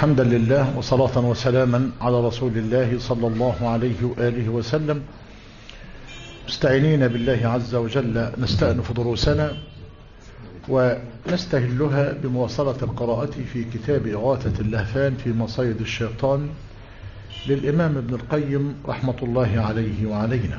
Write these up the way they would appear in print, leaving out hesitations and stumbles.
حمدا لله وصلاة وسلاما على رسول الله صلى الله عليه وآله وسلم. مستعينين بالله عز وجل نستأنف دروسنا ونستهلها بمواصلة القراءة في كتاب إغاثة اللهفان في مصيد الشيطان للإمام ابن القيم رحمة الله عليه وعلينا.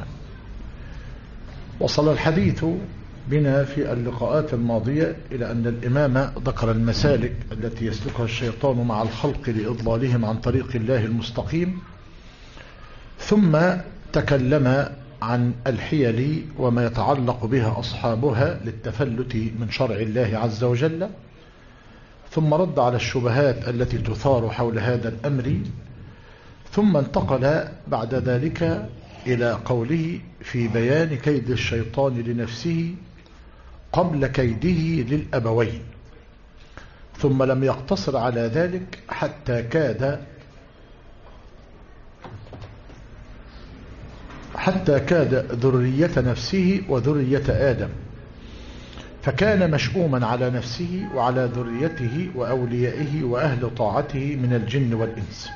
وصل الحديث بنا في اللقاءات الماضية إلى أن الإمام ذكر المسالك التي يسلكها الشيطان مع الخلق لإضلالهم عن طريق الله المستقيم، ثم تكلم عن الحيل وما يتعلق بها أصحابها للتفلت من شرع الله عز وجل، ثم رد على الشبهات التي تثار حول هذا الأمر، ثم انتقل بعد ذلك إلى قوله في بيان كيد الشيطان لنفسه قبل كيده للأبوين، ثم لم يقتصر على ذلك حتى كاد ذرية نفسه وذرية آدم، فكان مشؤوما على نفسه وعلى ذريته وأوليائه وأهل طاعته من الجن والإنس.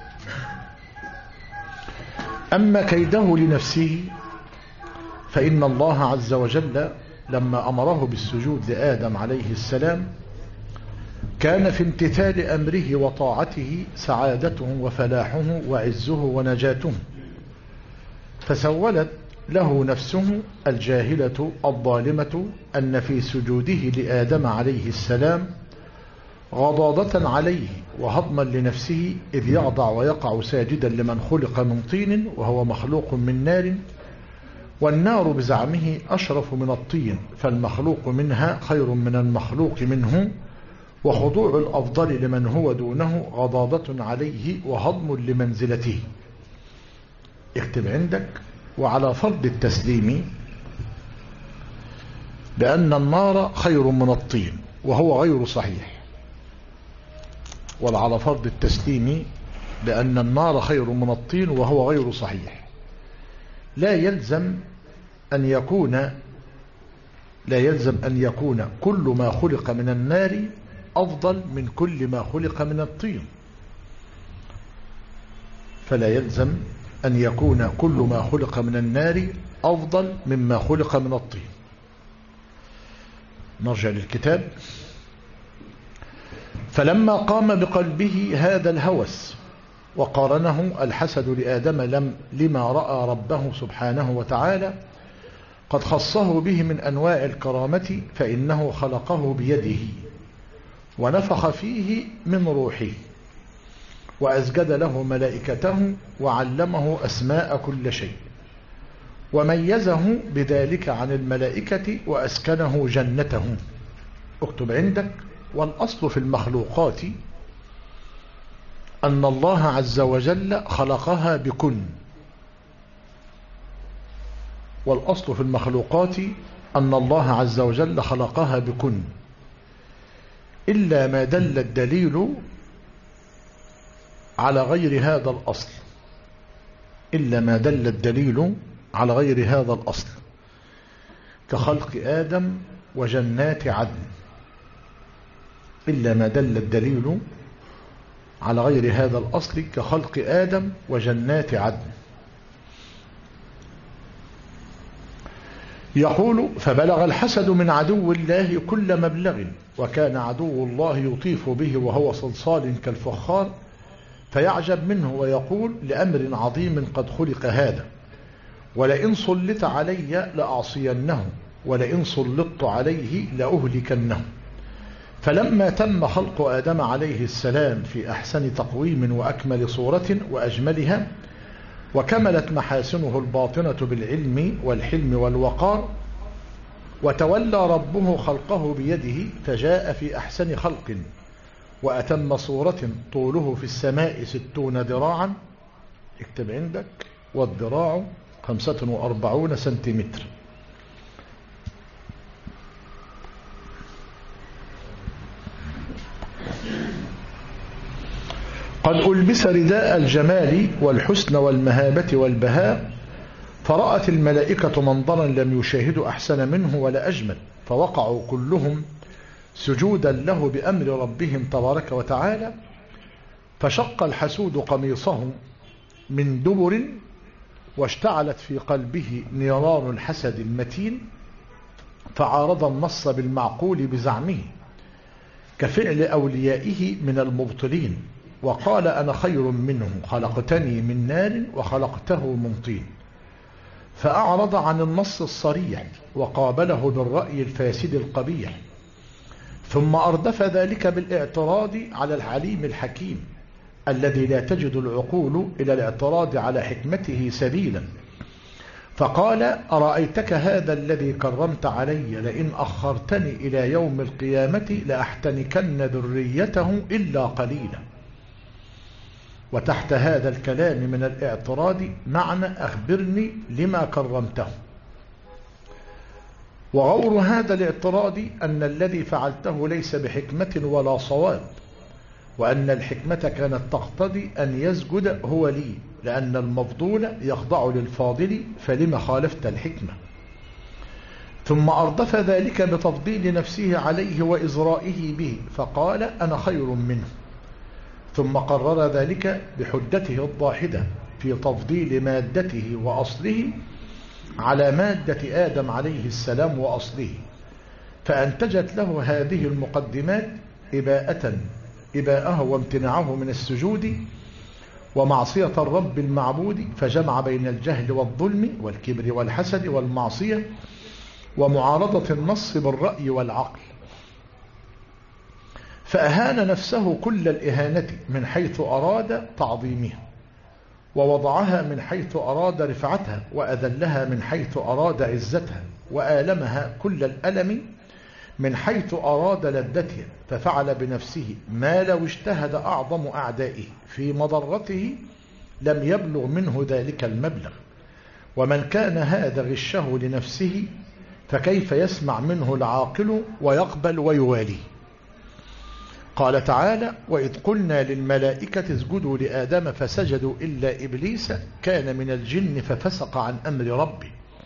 أما كيده لنفسه فإن الله عز وجل لما أمره بالسجود لآدم عليه السلام كان في امتثال أمره وطاعته سعادته وفلاحه وعزه ونجاته، فسولت له نفسه الجاهلة الظالمة أن في سجوده لآدم عليه السلام غضاضة عليه وهضما لنفسه، إذ يخضع ويقع ساجدا لمن خلق من طين وهو مخلوق من نار، والنار بزعمه أشرف من الطين، فالمخلوق منها خير من المخلوق منه، وخضوع الأفضل لمن هو دونه غضاضة عليه وهضم لمنزلته. اكتب عندك: وعلى فرض التسليم بأن النار خير من الطين وهو غير صحيح، وعلى فرض التسليم بأن النار خير من الطين وهو غير صحيح، لا يلزم أن يكون كل ما خلق من النار أفضل من كل ما خلق من الطين، فلا يلزم أن يكون كل ما خلق من النار أفضل مما خلق من الطين. نرجع للكتاب: فلما قام بقلبه هذا الهوس وقارنه الحسد لآدم لما رأى ربه سبحانه وتعالى قد خصه به من أنواع الكرامة، فإنه خلقه بيده ونفخ فيه من روحه وأسجد له ملائكته وعلمه أسماء كل شيء، وميزه بذلك عن الملائكة وأسكنه جنته. اكتب عندك: والأصل في المخلوقات أن الله عز وجل خلقها بكن. والأصل في المخلوقات أن الله عز وجل خلقها بكن، إلا ما دل الدليل على غير هذا الأصل، إلا ما دل الدليل على غير هذا الأصل، كخلق آدم وجنات عدن، إلا ما دل الدليل على غير هذا الأصل كخلق آدم وجنات عدن. يقول: فبلغ الحسد من عدو الله كل مبلغ، وكان عدو الله يطيف به وهو صلصال كالفخار، فيعجب منه ويقول: لأمر عظيم قد خلق هذا، ولئن سلط علي لأعصينه، ولئن سلطت عليه لأهلكنه. فلما تم خلق آدم عليه السلام في أحسن تقويم وأكمل صورة وأجملها، وكملت محاسنه الباطنة بالعلم والحلم والوقار، وتولى ربه خلقه بيده، فجاء في أحسن خلق وأتم صورة طوله في السماء 60 ذراعا. اكتب عندك: والذراع 45 سنتيمتر. قد ألبس رداء الجمال والحسن والمهابة والبهاء، فرأت الملائكة منظرا لم يشاهدوا أحسن منه ولا أجمل، فوقعوا كلهم سجودا له بأمر ربهم تبارك وتعالى، فشق الحسود قميصه من دبر واشتعلت في قلبه نيران الحسد المتين، فعارض النص بالمعقول بزعمه كفعل أوليائه من المبطلين، وقال أنا خير منه خلقتني من نار وخلقته من طين، فأعرض عن النص الصريح وقابله بالرأي الفاسد القبيح، ثم أردف ذلك بالاعتراض على العليم الحكيم الذي لا تجد العقول إلى الاعتراض على حكمته سبيلا، فقال أرأيتك هذا الذي كرمت علي لئن أخرتني إلى يوم القيامة لأحتنكن ذريته إلا قليلا. وتحت هذا الكلام من الاعتراض معنى أخبرني لما كرمته. وغور هذا الاعتراض أن الذي فعلته ليس بحكمة ولا صواب، وأن الحكمة كانت تقتضي أن يسجد هو لي لأن المفضول يخضع للفاضل، فلما خالفت الحكمة؟ ثم أردف ذلك بتفضيل نفسه عليه وإزرائه به، فقال أنا خير منه، ثم قرر ذلك بحجته الضاحدة في تفضيل مادته وأصله على مادة آدم عليه السلام وأصله، فأنتجت له هذه المقدمات إباءه وامتناعه من السجود ومعصية الرب المعبود، فجمع بين الجهل والظلم والكبر والحسد والمعصية ومعارضة النص بالرأي والعقل، فأهان نفسه كل الإهانة من حيث أراد تعظيمها، ووضعها من حيث أراد رفعتها، وأذلها من حيث أراد عزتها، وآلمها كل الألم من حيث أراد لذتها، ففعل بنفسه ما لو اجتهد أعظم أعدائه في مضرته لم يبلغ منه ذلك المبلغ. ومن كان هذا غشه لنفسه فكيف يسمع منه العاقل ويقبل ويواليه؟ قال تعالى وإذ قلنا للملائكة اسجدوا لآدم فسجدوا إلا إبليس كان من الجن ففسق عن أمر ربه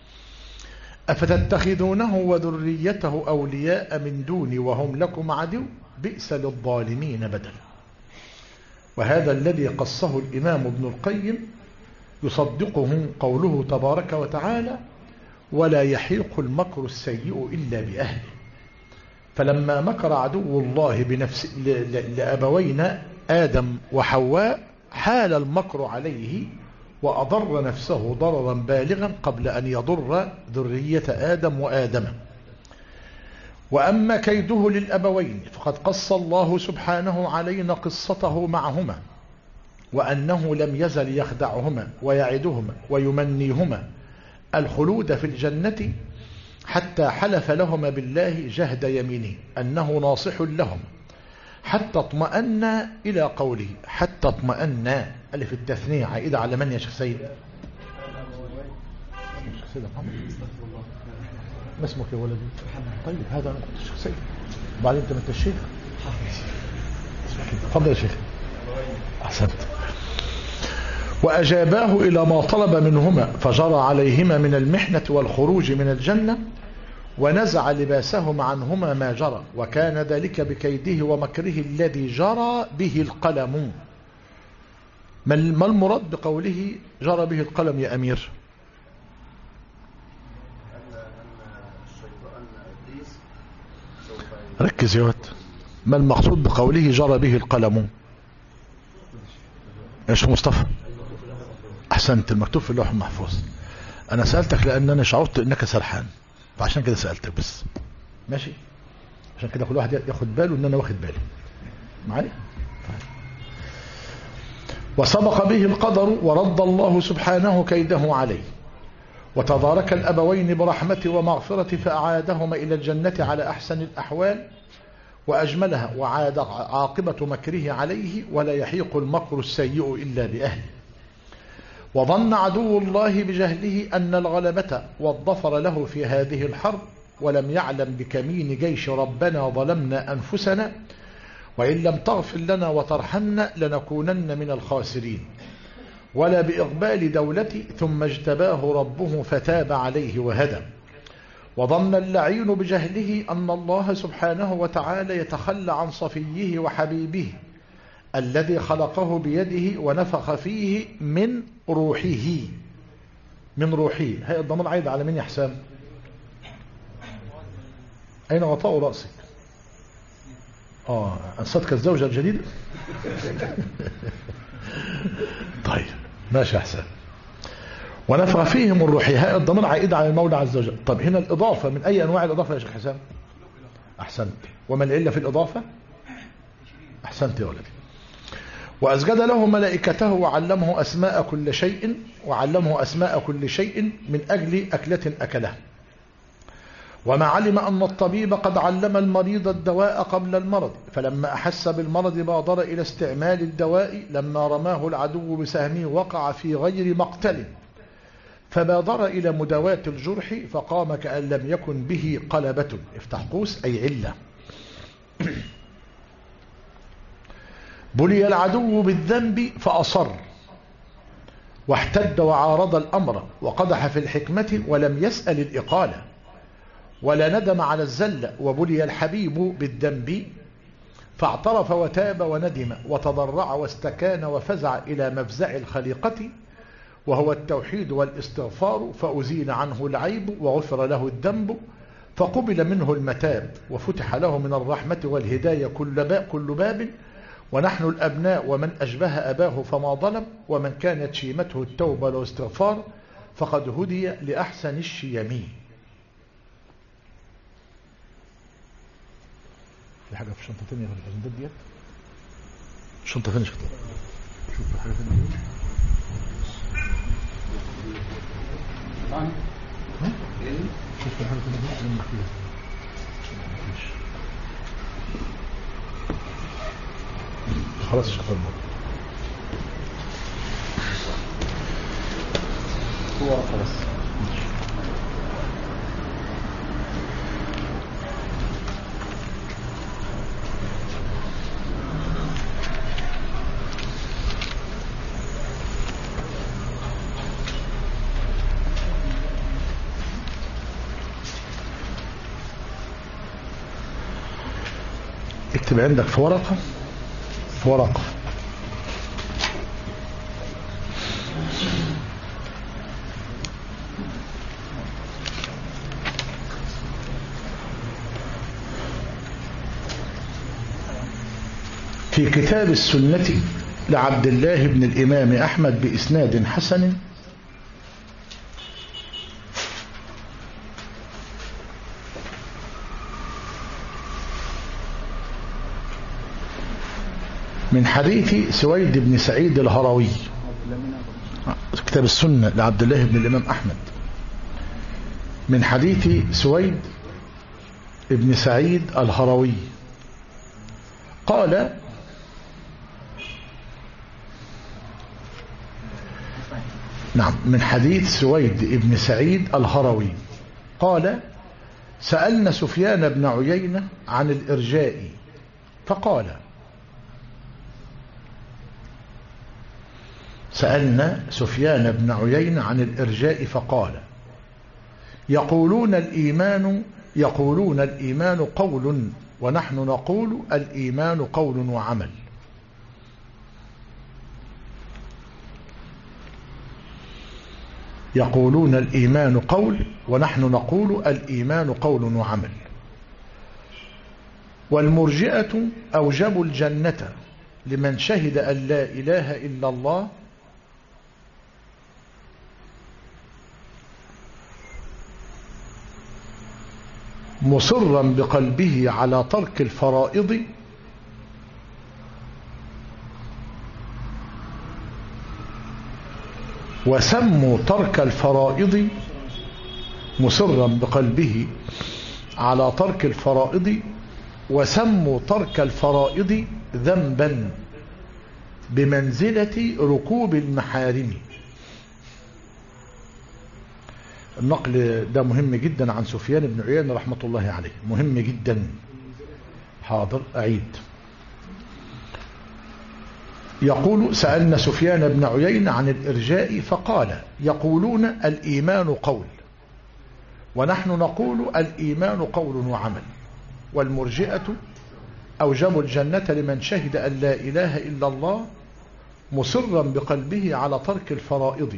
أفتتخذونه وذريته أولياء من دوني وهم لكم عدو بئس للظالمين بدلا. وهذا الذي قصه الإمام ابن القيم يصدقه قوله تبارك وتعالى ولا يحيق المكر السيء إلا بأهله. فلما مكر عدو الله لأبوينا آدم وحواء حال المكر عليه وأضر نفسه ضررا بالغا قبل أن يضر ذرية آدم وآدم. وأما كيده للأبوين فقد قص الله سبحانه علينا قصته معهما، وأنه لم يزل يخدعهما ويعدهما ويمنيهما الخلود في الجنة حتى حلف لهما بالله جهد يمينه أنه ناصح لهم حتى اطمأن إلى قوله حتى اطمأن ألف التثنية عائدة على من يا شيخ سيد؟ ما اسمك يا ولدي؟ طيب هذا أنا كنت الشيخ سيد وبعدين أنت ما الشيخ؟ تفضل يا شيخ. أحسنت. وأجاباه إلى ما طلب منهما فجرى عليهما من المحنة والخروج من الجنة ونزع لباسهما عنهما ما جرى، وكان ذلك بكيده ومكره الذي جرى به القلم. ما المراد بقوله جرى به القلم يا أمير؟ ركز يا ولد. ما المقصود بقوله جرى به القلم؟ ايش مصطفى؟ احسنت، المكتوب في اللوح المحفوظ. انا سألتك لان انا شعرت انك سرحان فعشان كده سألتك بس، ماشي؟ عشان كده كل واحد ياخد باله ان انا واخد بالي معايا. وسبق به القدر ورد الله سبحانه كيده عليه، وتدارك الأبوين برحمة ومغفرة فأعادهما إلى الجنة على أحسن الأحوال وأجملها، وعاد عاقبة مكره عليه ولا يحيق المكر السيء إلا بأهله. وظن عدو الله بجهله أن الغلبة والظفر له في هذه الحرب، ولم يعلم بكمين جيش ربنا ظلمنا أنفسنا وإن لم تغفر لنا وترحمنا لنكونن من الخاسرين، ولا بإقبال دولتي ثم اجتباه ربه فتاب عليه وهدى. وظن اللعين بجهله أن الله سبحانه وتعالى يتخلى عن صفيه وحبيبه الذي خلقه بيده ونفخ فيه من روحه. من روحه، هي الضمير عايد على مين يا حسام؟ أين غطاء رأسك؟ أنصتك الزوجة الجديدة. طيب ماشي يا حسام. ونفخ فيه من روحه، هي الضمير عائد على المولى عز وجل. طب هنا الإضافة من أي أنواع الإضافة يا شيخ حسام؟ أحسنت. وما العلة في الإضافة؟ أحسنت يا ولدي. وأسجد له ملائكته وعلمه أسماء كل شيء، وعلمه أسماء كل شيء من أجل أكلة أكله. وما علم أن الطبيب قد علم المريض الدواء قبل المرض، فلما أحس بالمرض بادر إلى استعمال الدواء. لما رماه العدو بسهمه وقع في غير مقتل، فبادر إلى مداواة الجرح فقام كأن لم يكن به قلبة. افتح قوس أي علة. بلي العدو بالذنب فأصر واحتد وعارض الأمر وقدح في الحكمة ولم يسأل الإقالة ولا ندم على الزل. وبلي الحبيب بالذنب فاعترف وتاب وندم وتضرع واستكان وفزع إلى مفزع الخليقة وهو التوحيد والاستغفار. فأزيل عنه العيب وغفر له الذنب فقبل منه المتاب وفتح له من الرحمة والهداية كل باب. ونحن الأبناء ومن أشبه أباه فما ظلم، ومن كانت شيمته التوبة والاستغفار فقد هدي لأحسن الشيم. في حاجة في الشنطة تانية غير الأجندات ديت؟ الشنطة فين شفتها؟ شوف في حاجة تانية. شوف في حاجة تانية فيها. خلاص شكرا. هو خلاص. اكتب عندك في ورقة في كتاب السنة لعبد الله بن الإمام أحمد بإسناد حسن من حديث سويد بن سعيد الهروي. كتاب السنة لعبد الله بن الإمام أحمد من حديث سويد بن سعيد الهروي قال: نعم، من حديث سويد بن سعيد الهروي قال: سألنا سفيان بن عيينة عن الإرجاء فقال: سألنا سفيان بن عيينة عن الإرجاء فقال: يقولون الإيمان قول ونحن نقول الإيمان قول وعمل. يقولون الإيمان قول ونحن نقول الإيمان قول وعمل. والمرجئة أوجبوا الجنة لمن شهد أن لا إله إلا الله مصرا بقلبه على ترك الفرائض وسموا ترك الفرائض مصرا بقلبه على ترك الفرائض وسموا ترك الفرائض ذنبا بمنزلة ركوب المحارم. النقل ده مهم جدا عن سفيان بن عيينة رحمة الله عليه، مهم جدا. حاضر أعيد. يقول: سألنا سفيان بن عيينة عن الإرجاء فقال: يقولون الإيمان قول ونحن نقول الإيمان قول وعمل. والمرجئة أوجبوا الجنة لمن شهد أن لا إله إلا الله مصرا بقلبه على ترك الفرائض،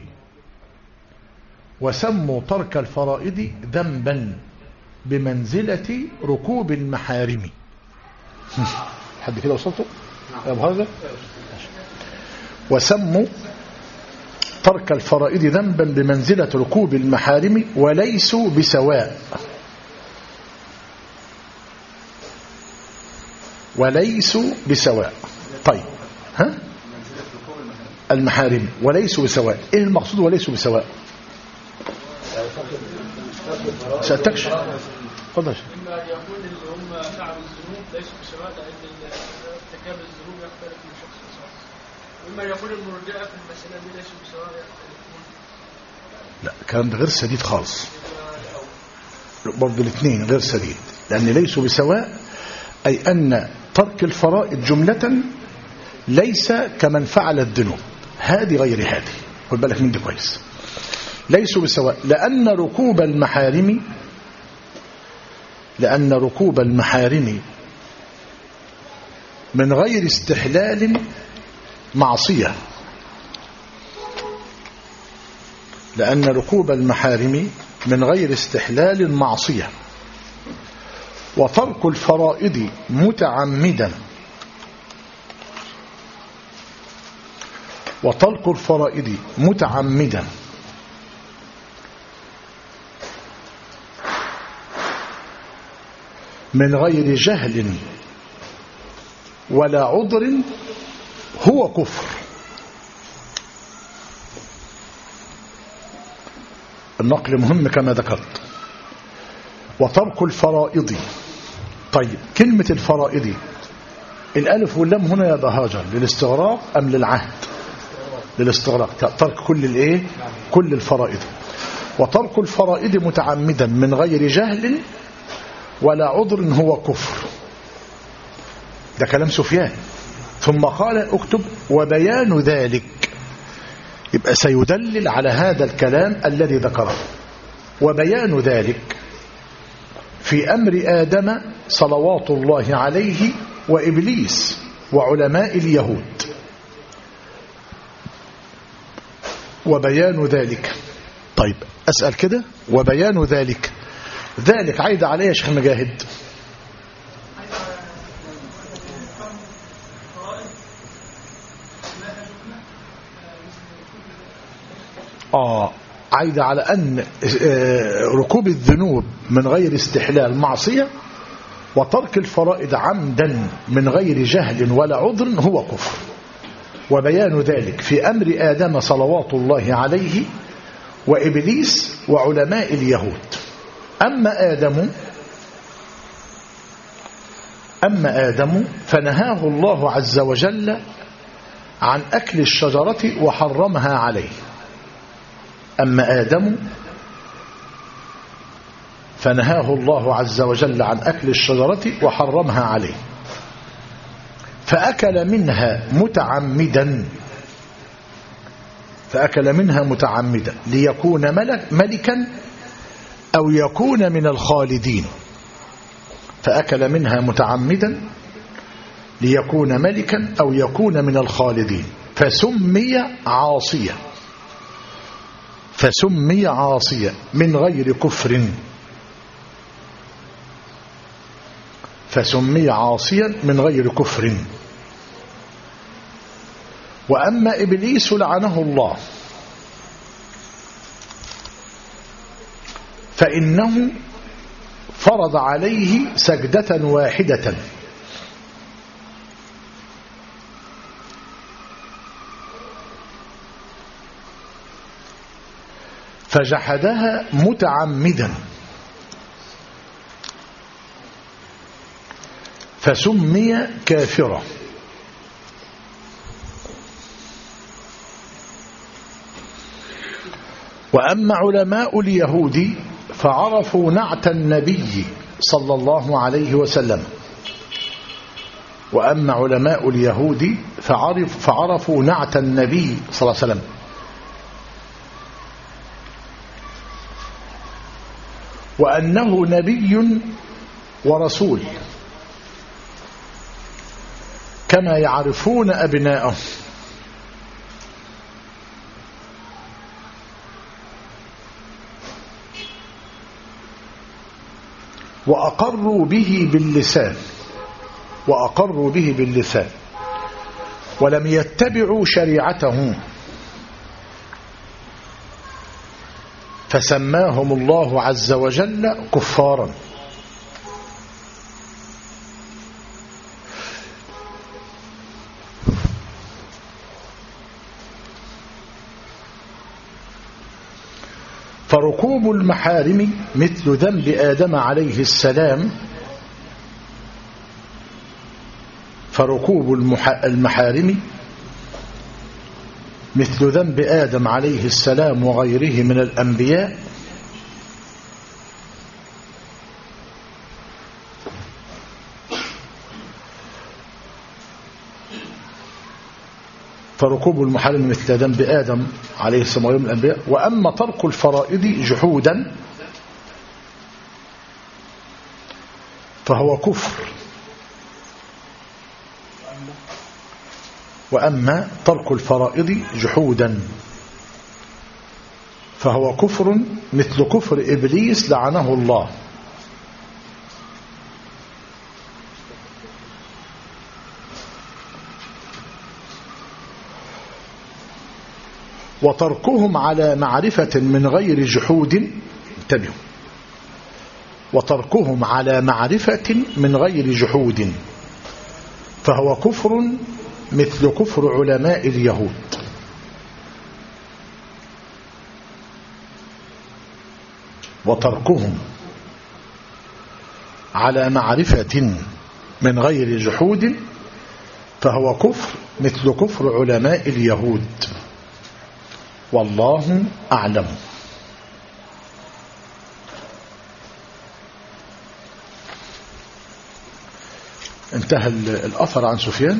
وسموا ترك الفرائض ذنبا بمنزلة ركوب المحارم. حد كده وصلته يا أبو هذا؟ وسموا ترك الفرائض ذنبا بمنزلة ركوب المحارم وليسوا بسواء. وليسوا بسواء. طيب ها؟ المحارم وليسوا بسواء. ايه المقصود وليسوا بسواء؟ سألتكش قدر إما أن يكون اللي هم فعلوا الذنوب ليسوا بسواء لأن ارتكاب الذنوب يختلف من شخص لشخص، وإما يكون المرجئة في المسألة دي ليسوا بسواء يختلفون. لا الكلام ده غير سديد خالص، برضه الاثنين غير سديد، لأن ليسوا بسواء أي أن ترك الفرائض جملة ليس كمن فعل الذنوب، هذه غير هذه، خد بالك من دي كويس. ليسوا بسواء لأن ركوب المحارم من غير استحلال معصية. لأن ركوب المحارم من غير استحلال معصية، وترك الفرائض متعمدا من غير جهل ولا عذر هو كفر. النقل مهم كما ذكرت. وترك الفرائض. طيب كلمة الفرائض الألف واللام هنا يا بهاجر للاستغراق أم للعهد؟ للاستغراق. ترك كل الايه؟ كل الفرائض. وترك الفرائض متعمدا من غير جهل ولا عذر هو كفر. ده كلام سفيان. ثم قال اكتب وبيان ذلك، يبقى سيدلل على هذا الكلام الذي ذكره. وبيان ذلك في أمر آدم صلوات الله عليه وإبليس وعلماء اليهود. وبيان ذلك. طيب أسأل كده، وبيان ذلك، ذلك عايد عليه يا شيخ مجاهد؟ عايد على أن ركوب الذنوب من غير استحلال معصية، وترك الفرائض عمدا من غير جهل ولا عذر هو كفر. وبيان ذلك في أمر آدم صلوات الله عليه وإبليس وعلماء اليهود. أما آدم فنهاه الله عز وجل عن أكل الشجرة وحرمها عليه. أما آدم فنهاه الله عز وجل عن أكل الشجرة وحرمها عليه، فأكل منها متعمدا ليكون ملكا أو يكون من الخالدين. فأكل منها متعمدا ليكون ملكا أو يكون من الخالدين، فسمي عاصيا من غير كفر. وأما إبليس لعنه الله فإنه فرض عليه سجدة واحدة فجحدها متعمدا فسمي كافرا. وأما علماء اليهود فعرفوا نعت النبي صلى الله عليه وسلم. وأما علماء اليهود فعرفوا نعت النبي صلى الله عليه وسلم، وأنه نبي ورسول، كما يعرفون أبناءهم. وأقروا به باللسان ولم يتبعوا شريعته فسماهم الله عز وجل كفارا. فركوب المحارم مثل ذنب آدم عليه السلام المحارم مثل ذنب آدم عليه السلام وغيره من الأنبياء فركوب المحارم مثل ذنب آدم عليه السلام وغيره من الأنبياء. وأما ترك الفرائض جحودا فهو كفر. وأما ترك الفرائض جحودا فهو كفر مثل كفر إبليس لعنه الله. وتركهم على معرفة من غير جحود، انتبهوا، وتركهم على معرفة من غير جحود فهو كفر مثل كفر علماء اليهود. وتركهم على معرفة من غير جحود فهو كفر مثل كفر علماء اليهود. والله أعلم. انتهى الأثر عن سفيان.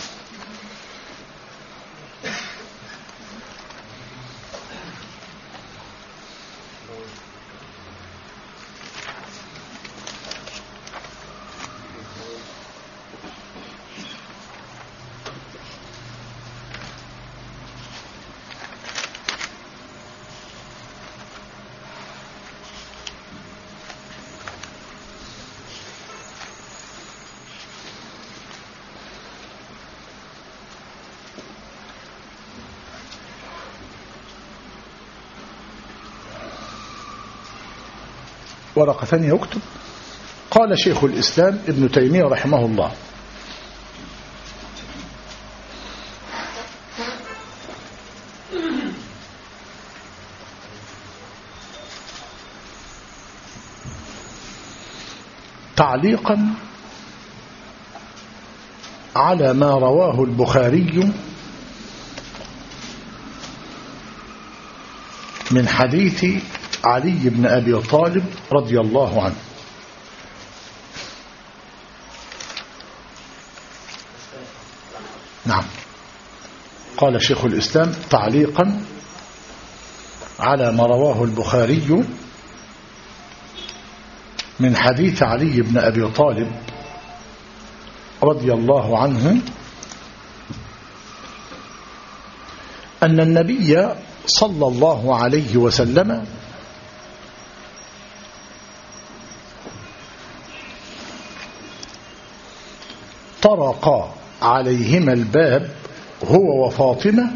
ورقة ثانية يكتب. قال شيخ الإسلام ابن تيمية رحمه الله: تعليقا على ما رواه البخاري من حديث علي بن أبي طالب رضي الله عنه. نعم. قال شيخ الإسلام تعليقا على ما رواه البخاري من حديث علي بن أبي طالب رضي الله عنه أن النبي صلى الله عليه وسلم طرق عليهما الباب هو وفاطمة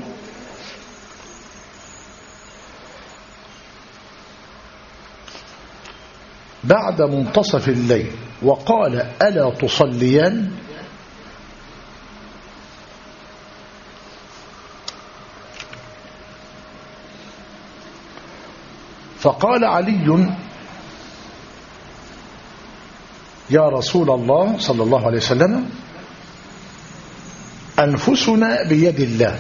بعد منتصف الليل وقال: ألا تصليان؟ فقال علي: يا رسول الله صلى الله عليه وسلم، أنفسنا بيد الله،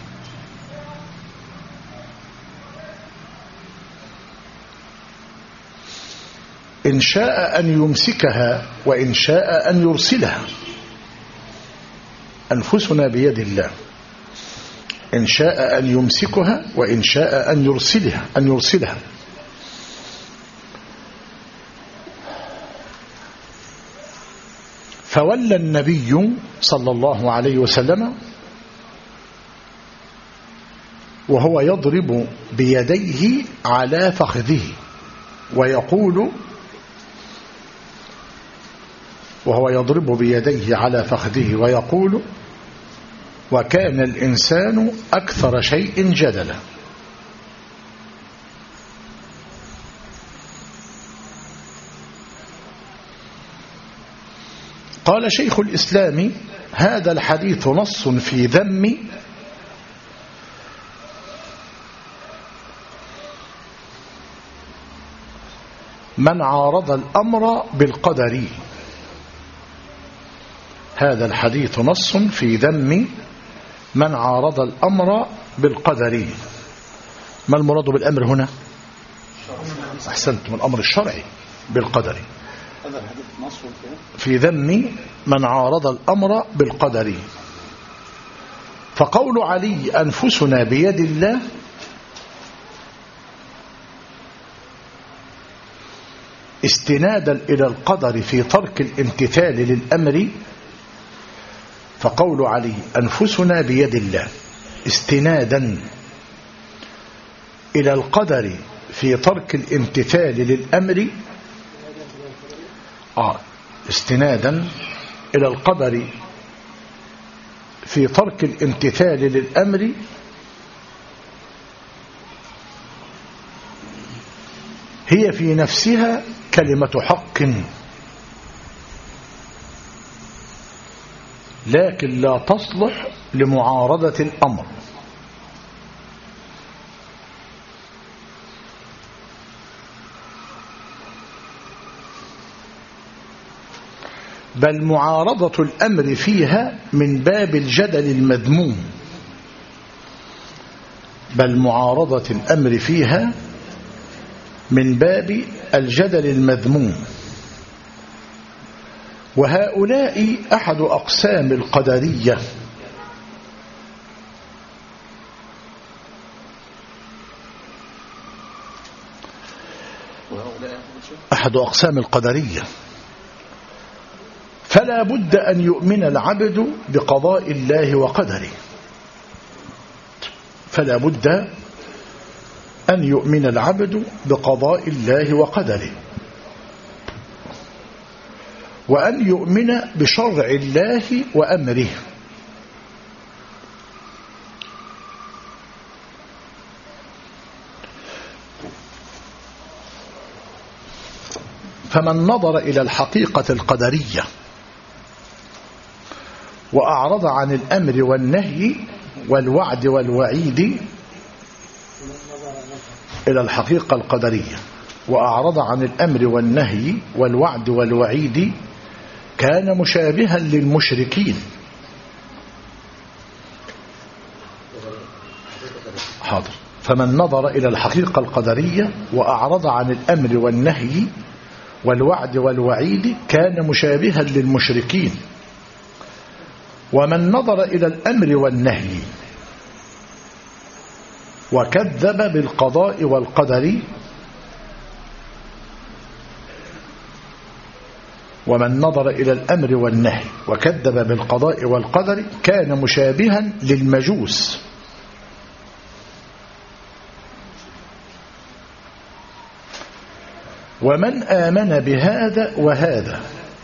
إن شاء أن يمسكها وإن شاء أن يرسلها. أنفسنا بيد الله، إن شاء أن يمسكها وإن شاء أن يرسلها. فولى النبي صلى الله عليه وسلم وهو يضرب بيديه على فخذه ويقول وكان الإنسان أكثر شيء جدلا. قال شيخ الإسلام: هذا الحديث نص في ذم من عارض الأمر بالقدر. هذا الحديث نص في ذم من عارض الأمر بالقدر. ما المراد بالأمر هنا؟ أحسنتم، الأمر الشرعي بالقدر. هذا الحديث نص في ذم من عارض الأمر بالقدر. فقول علي: أنفسنا بيد الله، استنادا إلى القدر في ترك الامتثال للأمر. فقول علي: أنفسنا بيد الله، استنادا إلى القدر في ترك الامتثال للأمر. استنادا إلى القدر في ترك الامتثال للأمر هي في نفسها كلمة حق، لكن لا تصلح لمعارضة الأمر. بل معارضة الأمر فيها من باب الجدل المذموم. بل معارضة الأمر فيها من باب الجدل المذموم. وهؤلاء أحد أقسام القدرية. أحد أقسام القدرية. فلا بد أن يؤمن العبد بقضاء الله وقدره. فلا بد أن يؤمن العبد بقضاء الله وقدره، وأن يؤمن بشرع الله وأمره. فمن نظر إلى الحقيقة القدرية وأعرض عن الأمر والنهي والوعد والوعيد، إلى الحقيقة القدرية وأعرض عن الأمر والنهي والوعد والوعيد، كان مشابها للمشركين. حاضر. فمن نظر إلى الحقيقة القدرية وأعرض عن الأمر والنهي والوعد والوعيد كان مشابها للمشركين. ومن نظر إلى الأمر والنهي وكذب بالقضاء والقدر، ومن نظر إلى الأمر والنهي وكذب بالقضاء والقدر كان مشابها للمجوس. ومن آمن بهذا وهذا،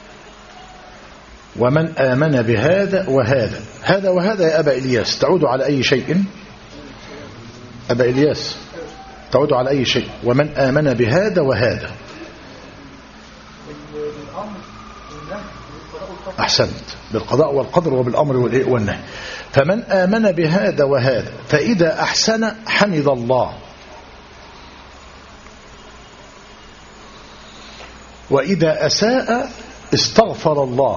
ومن آمن بهذا وهذا، هذا وهذا يا أبا إلياس تعود على أي شيء؟ أبا إلياس تعود على أي شيء؟ ومن آمن بهذا وهذا. أحسنت، بالقضاء والقدر وبالأمر والنهي. فمن آمن بهذا وهذا فإذا أحسن حمد الله، وإذا أساء استغفر الله،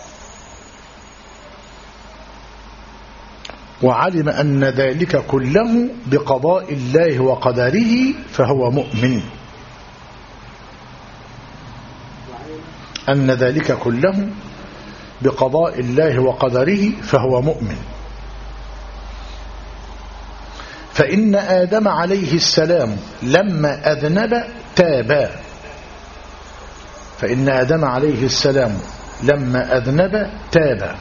وعلم أن ذلك كله بقضاء الله وقدره فهو مؤمن. أن ذلك كله بقضاء الله وقدره فهو مؤمن. فإن آدم عليه السلام لما أذنب تاب. فإن آدم عليه السلام لما أذنب تاب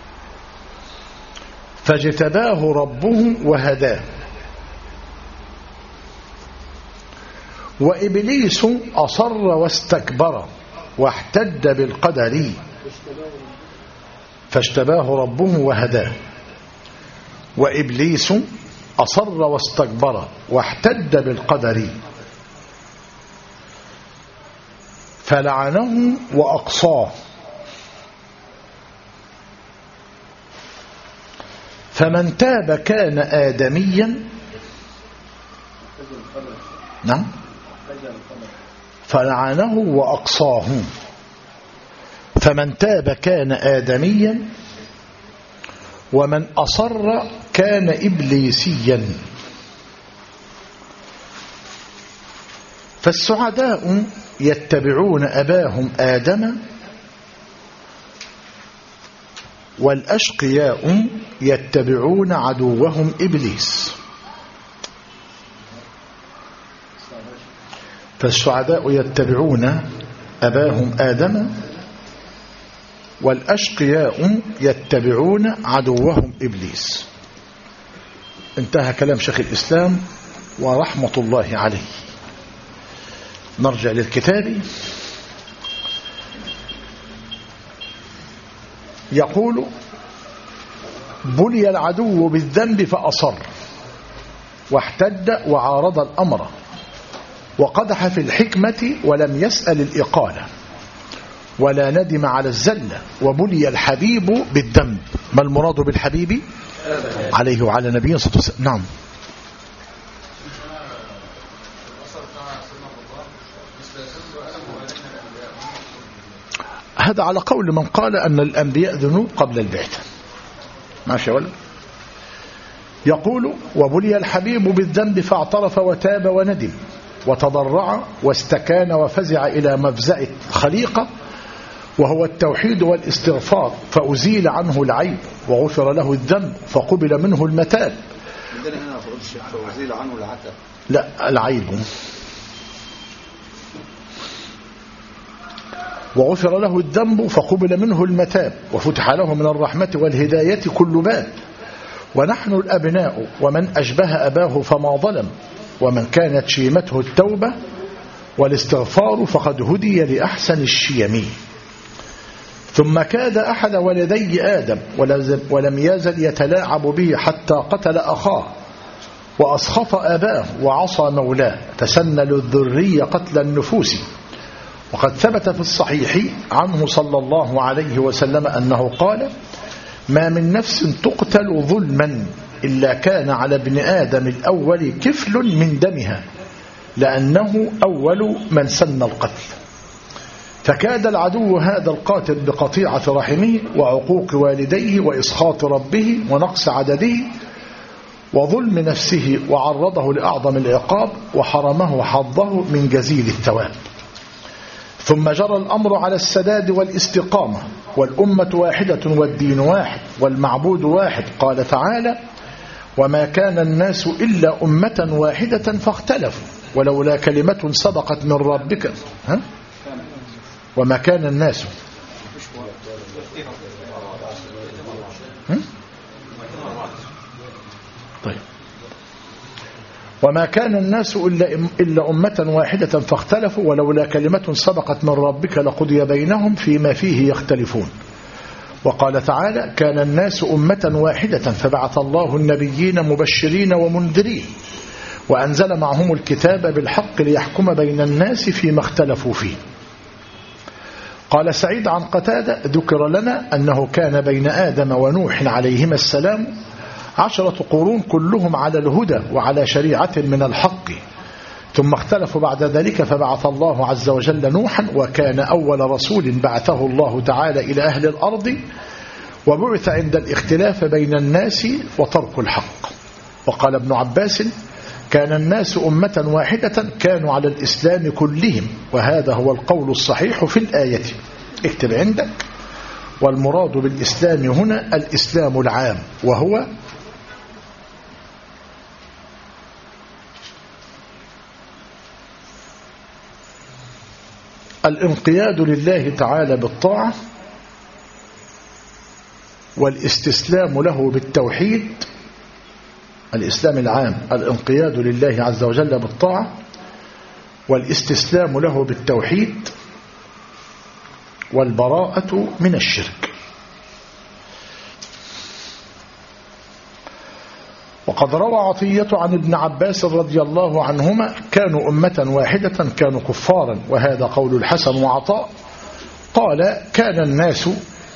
فاجتباه ربه وهداه. وإبليس أصر واستكبر واحتج بالقدر فاجتباه ربه وهداه. وإبليس أصر واستكبر واحتج بالقدر فلعنه وأقصاه. فمن تاب كان آدميا. نعم. فلعنه وأقصاه. فمن تاب كان آدميا ومن أصر كان إبليسيا. فالسعداء يتبعون أباهم آدم والأشقياء يتبعون عدوهم إبليس. فالسعداء يتبعون أباهم آدم والأشقياء يتبعون عدوهم إبليس. انتهى كلام شيخ الإسلام ورحمة الله عليه. نرجع للكتاب. يقول بلي العدو بالذنب فأصر واحتج وعارض الأمر وقدح في الحكمة ولم يسأل الإقالة ولا ندم على الزلة. وبلي الحبيب بالذنب. ما المراد بالحبيب؟ عليه وعلى نبينا صلى الله عليه وسلم. نعم. هذا على قول من قال أن الأنبياء ذنوب قبل البعثة. ماشي ولا؟ يقول وبلي الحبيب بالذنب فاعترف وتاب وندم وتضرع واستكان وفزع إلى مفزع الخليقة وهو التوحيد والاستغفار فأزيل عنه العيب وغفر له الذنب فقبل منه المتاب. عندنا هنا فضل الشيخ فأزيل عنه العتب. لا، العيب. وغفر له الذنب فقبل منه المتاب وفتح له من الرحمة والهداية كل باب. ونحن الأبناء ومن أشبه أباه فما ظلم ومن كانت شيمته التوبة والاستغفار فقد هدي لأحسن الشيم. ثم كاد أحد ولدي آدم ولم يزل يتلاعب به حتى قتل أخاه وأسخط أباه وعصى مولاه تسنل الذرية قتل النفوس. وقد ثبت في الصحيح عنه صلى الله عليه وسلم أنه قال ما من نفس تقتل ظلما إلا كان على ابن آدم الأول كفل من دمها لأنه أول من سن القتل. فكاد العدو هذا القاتل بقطيعة رحمه وعقوق والديه وإسخاط ربه ونقص عدده وظلم نفسه وعرضه لأعظم العقاب وحرمه حظه من جزيل الثواب. ثم جرى الأمر على السداد والاستقامة والأمة واحدة والدين واحد والمعبود واحد. قال تعالى وما كان الناس إلا أمة واحدة فاختلفوا ولولا كلمة سبقت من ربك. وما كان الناس طيب وما كان الناس إلا أمة واحدة فاختلفوا ولولا كلمة سبقت من ربك لقضي بينهم فيما فيه يختلفون. وقال تعالى كان الناس أمة واحدة فبعث الله النبيين مبشرين ومنذرين وأنزل معهم الكتاب بالحق ليحكم بين الناس فيما اختلفوا فيه. قال سعيد عن قتادة ذكر لنا أنه كان بين آدم ونوح عليهما السلام 10 قرون كلهم على الهدى وعلى شريعة من الحق ثم اختلفوا بعد ذلك فبعث الله عز وجل نوحا وكان أول رسول بعثه الله تعالى إلى أهل الأرض وبعث عند الاختلاف بين الناس وترك الحق. وقال ابن عباس كان الناس أمة واحدة كانوا على الإسلام كلهم وهذا هو القول الصحيح في الآية. اكتب عندك والمراد بالإسلام هنا الإسلام العام وهو الانقياد لله تعالى بالطاعة والاستسلام له بالتوحيد، الإسلام العام الانقياد لله عز وجل بالطاعة، والاستسلام له بالتوحيد، والبراءة من الشرك. وقد روى عطية عن ابن عباس رضي الله عنهما كانوا أمة واحدة كانوا كفارا، وهذا قول الحسن وعطاء. قال كان الناس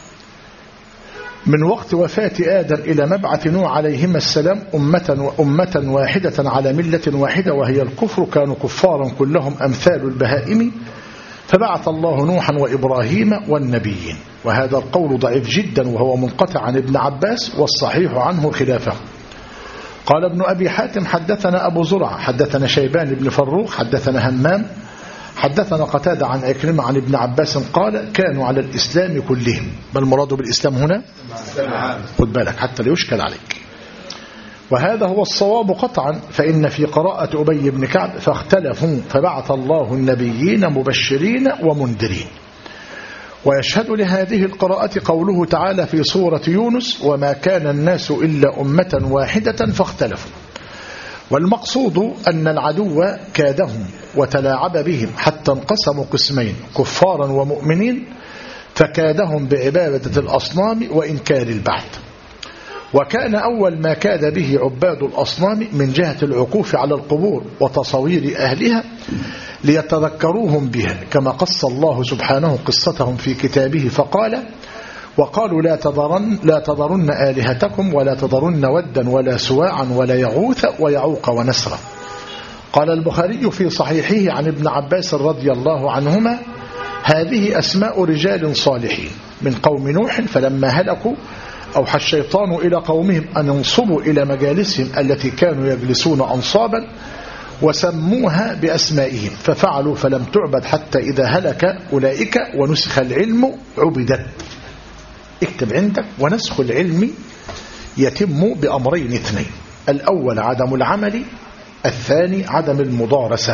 من وقت وفاة آدم إلى مبعث نوح عليهما السلام أمة واحدة على ملة واحدة وهي الكفر، كانوا كفارا كلهم أمثال البهائم، فبعث الله نوحا وإبراهيم والنبيين. وهذا القول ضعيف جدا وهو منقطع عن ابن عباس، والصحيح عنه خلافه. قال ابن أبي حاتم حدثنا أبو زرع حدثنا شيبان بن فروخ حدثنا همام حدثنا قتادة عن عكرمة عن ابن عباس قال كانوا على الإسلام كلهم. ما المراد بالإسلام هنا؟ خد بالك حتى لا يشكل عليك. وهذا هو الصواب قطعا، فإن في قراءة أبي بن كعب فاختلفوا فبعث الله النبيين مبشرين ومنذرين. ويشهد لهذه القراءة قوله تعالى في سورة يونس وما كان الناس إلا أمة واحدة فاختلفوا. والمقصود أن العدو كادهم وتلاعب بهم حتى انقسموا قسمين كفارا ومؤمنين، فكادهم بعبادة الأصنام وإنكار البعث. وكان أول ما كاد به عباد الأصنام من جهة العكوف على القبور وتصوير أهلها ليتذكروهم بها، كما قص الله سبحانه قصتهم في كتابه فقال وقالوا لا تذرن آلهتكم ولا تذرن ودا ولا سواعا ولا يغوث ويعوق ونسرا. قال البخاري في صحيحه عن ابن عباس رضي الله عنهما هذه أسماء رجال صالحين من قوم نوح، فلما هلكوا أوحى الشيطان إلى قومهم أن ينصبوا إلى مجالسهم التي كانوا يجلسون أنصابا وسموها بأسمائهم، ففعلوا فلم تعبد حتى إذا هلك أولئك ونسخ العلم عبدت. اكتب عندك ونسخ العلم يتم بأمرين اثنين: الأول عدم العمل، الثاني عدم المدارسة.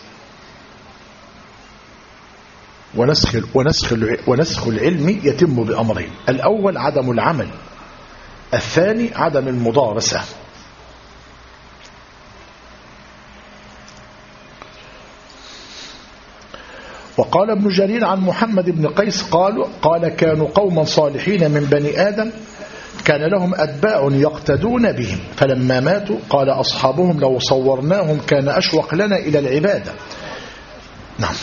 ونسخ العلم يتم بأمرين: الأول عدم العمل، الثاني عدم المدارسة. وقال ابن جرير عن محمد بن قيس قال كانوا قوما صالحين من بني آدم كان لهم أتباع يقتدون بهم، فلما ماتوا قال أصحابهم لو صورناهم كان أشوق لنا إلى العبادة. نعم.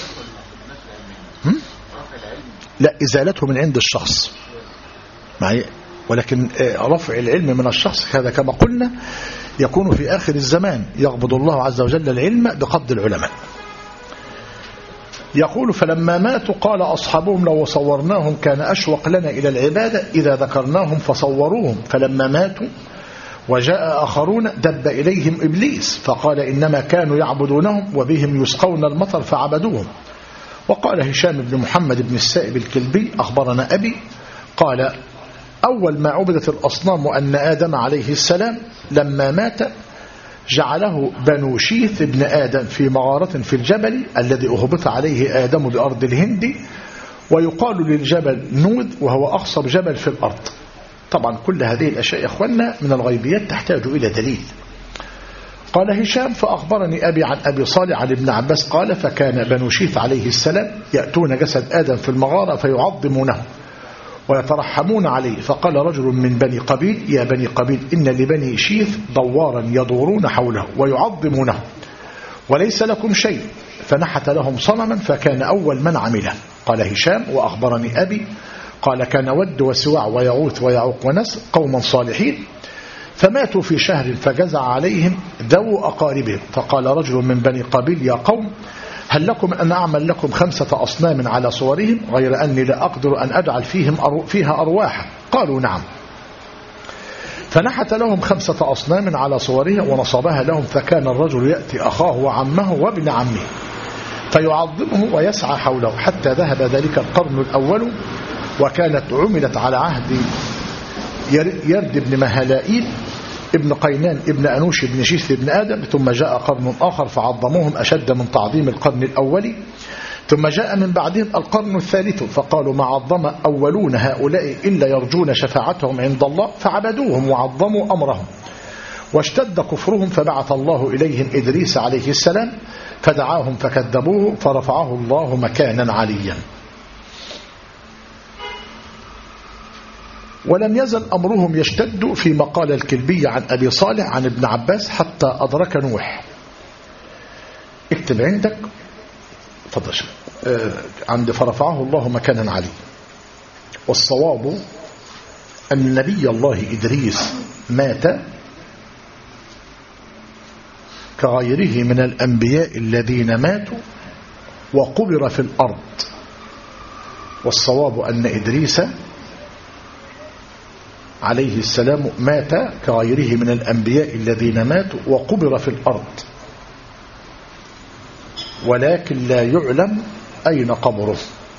لا، إزالته من عند الشخص معي، ولكن رفع العلم من الشخص هذا كما قلنا يكون في آخر الزمان، يقبض الله عز وجل العلم بقبض العلماء. يقول فلما ماتوا قال أصحابهم لو صورناهم كان أشوق لنا إلى العبادة إذا ذكرناهم فصوروهم، فلما ماتوا وجاء آخرون دب إليهم إبليس فقال إنما كانوا يعبدونهم وبهم يسقون المطر فعبدوهم. وقال هشام بن محمد بن السائب الكلبي أخبرنا أبي قال أول ما عبدت الأصنام أن آدم عليه السلام لما مات جعله بنو شيث ابن آدم في مغارة في الجبل الذي أهبط عليه آدم بأرض الهند، ويقال للجبل نوذ وهو أخصب جبل في الأرض. طبعا كل هذه الأشياء إخواننا من الغيبيات تحتاج إلى دليل. قال هشام فأخبرني أبي عن أبي صالح عن ابن عباس قال فكان بنو شيث عليه السلام يأتون جسد آدم في المغارة فيعظمونه ويترحمون عليه، فقال رجل من بني قبيل يا بني قبيل إن لبني شيث دوارا يدورون حوله ويعظمونه وليس لكم شيء، فنحت لهم صنما فكان أول من عمله. قال هشام وأخبرني أبي قال كان ود وسواع ويغوث ويعوق ونسر قوما صالحين فماتوا في شهر فجزع عليهم ذو أقاربهم، فقال رجل من بني قبيل يا قوم هل لكم أن أعمل لكم 5 أصنام على صورهم غير أني لا أقدر أن أجعل فيها أرواحا؟ قالوا نعم. فنحت لهم 5 أصنام على صورها ونصبها لهم، فكان الرجل يأتي أخاه وعمه وابن عمه فيعظمه ويسعى حوله حتى ذهب ذلك القرن الأول، وكانت عملت على عهد يرد بن مهلائيل ابن قينان ابن أنوش ابن شيث ابن آدم، ثم جاء قرن آخر فعظموهم أشد من تعظيم القرن الأول، ثم جاء من بعدهم القرن الثالث فقالوا ما عظم أولون هؤلاء إلا يرجون شفاعتهم عند الله فعبدوهم وعظموا أمرهم واشتد كفرهم فبعث الله إليهم إدريس عليه السلام فدعاهم فكذبوه فرفعه الله مكانا عليا. ولم يزل أمرهم يشتد فيما قال الكلبي عن أبي صالح عن ابن عباس حتى أدرك نوح. اكتب عندك تفضل عند فرفعه الله مكانا عليا. والصواب أن نبي الله إدريس مات كغيره من الأنبياء الذين ماتوا وقبر في الأرض. والصواب أن إدريس عليه السلام مات كغيره من الأنبياء الذين ماتوا وقبر في الأرض، ولكن لا يعلم أين قبره.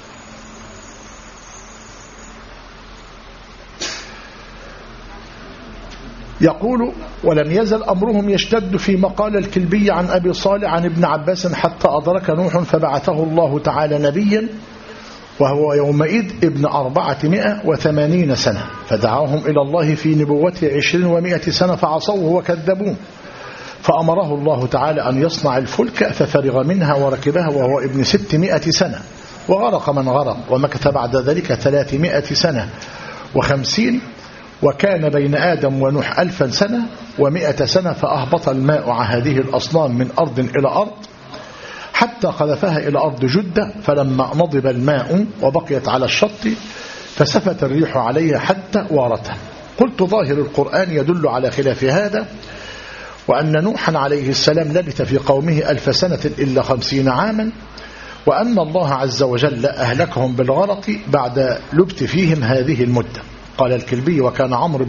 يقول ولم يزل أمرهم يشتد فيما قال الكلبي عن أبي صالح عن ابن عباس حتى أدرك نوح فبعثه الله تعالى نبيا وهو يومئذ ابن 480 سنة فدعاهم إلى الله في نبوته 20 و100 سنة فعصوه وكذبوه فأمره الله تعالى أن يصنع الفلك ففرغ منها وركبها وهو ابن 600 سنة وغرق من غرق ومكث بعد ذلك 300 سنة و50 وكان بين آدم ونوح 1000 سنة و100 سنة فأهبط الماء هذه الأصنام من أرض إلى أرض حتى قذفها إلى أرض جدة فلما نضب الماء وبقيت على الشط فسفت الريح عليها حتى وارتها. قلت ظاهر القرآن يدل على خلاف هذا وأن نوحا عليه السلام لبث في قومه 1000 سنة إلا 50 عاما وأن الله عز وجل أهلكهم بالغرق بعد لبث فيهم هذه المدة. قال الكلبي وكان عمرو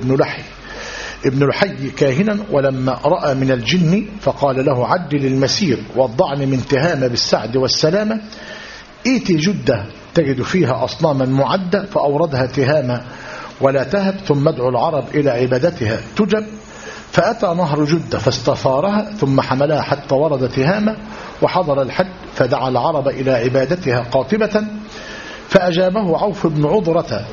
ابن لحي كاهنا ولما رأى من الجن فقال له عدل المسير والضعن من تهامة بالسعد والسلامة ائتي جدة تجد فيها أصناما معدة فأوردها تهامة ولا تهب ثم ادعو العرب إلى عبادتها تجب فأتى نهر جدة فاستثارها ثم حملها حتى ورد تهامة وحضر الحج فدعا العرب إلى عبادتها قاطبة فأجابه عوف بن عذرة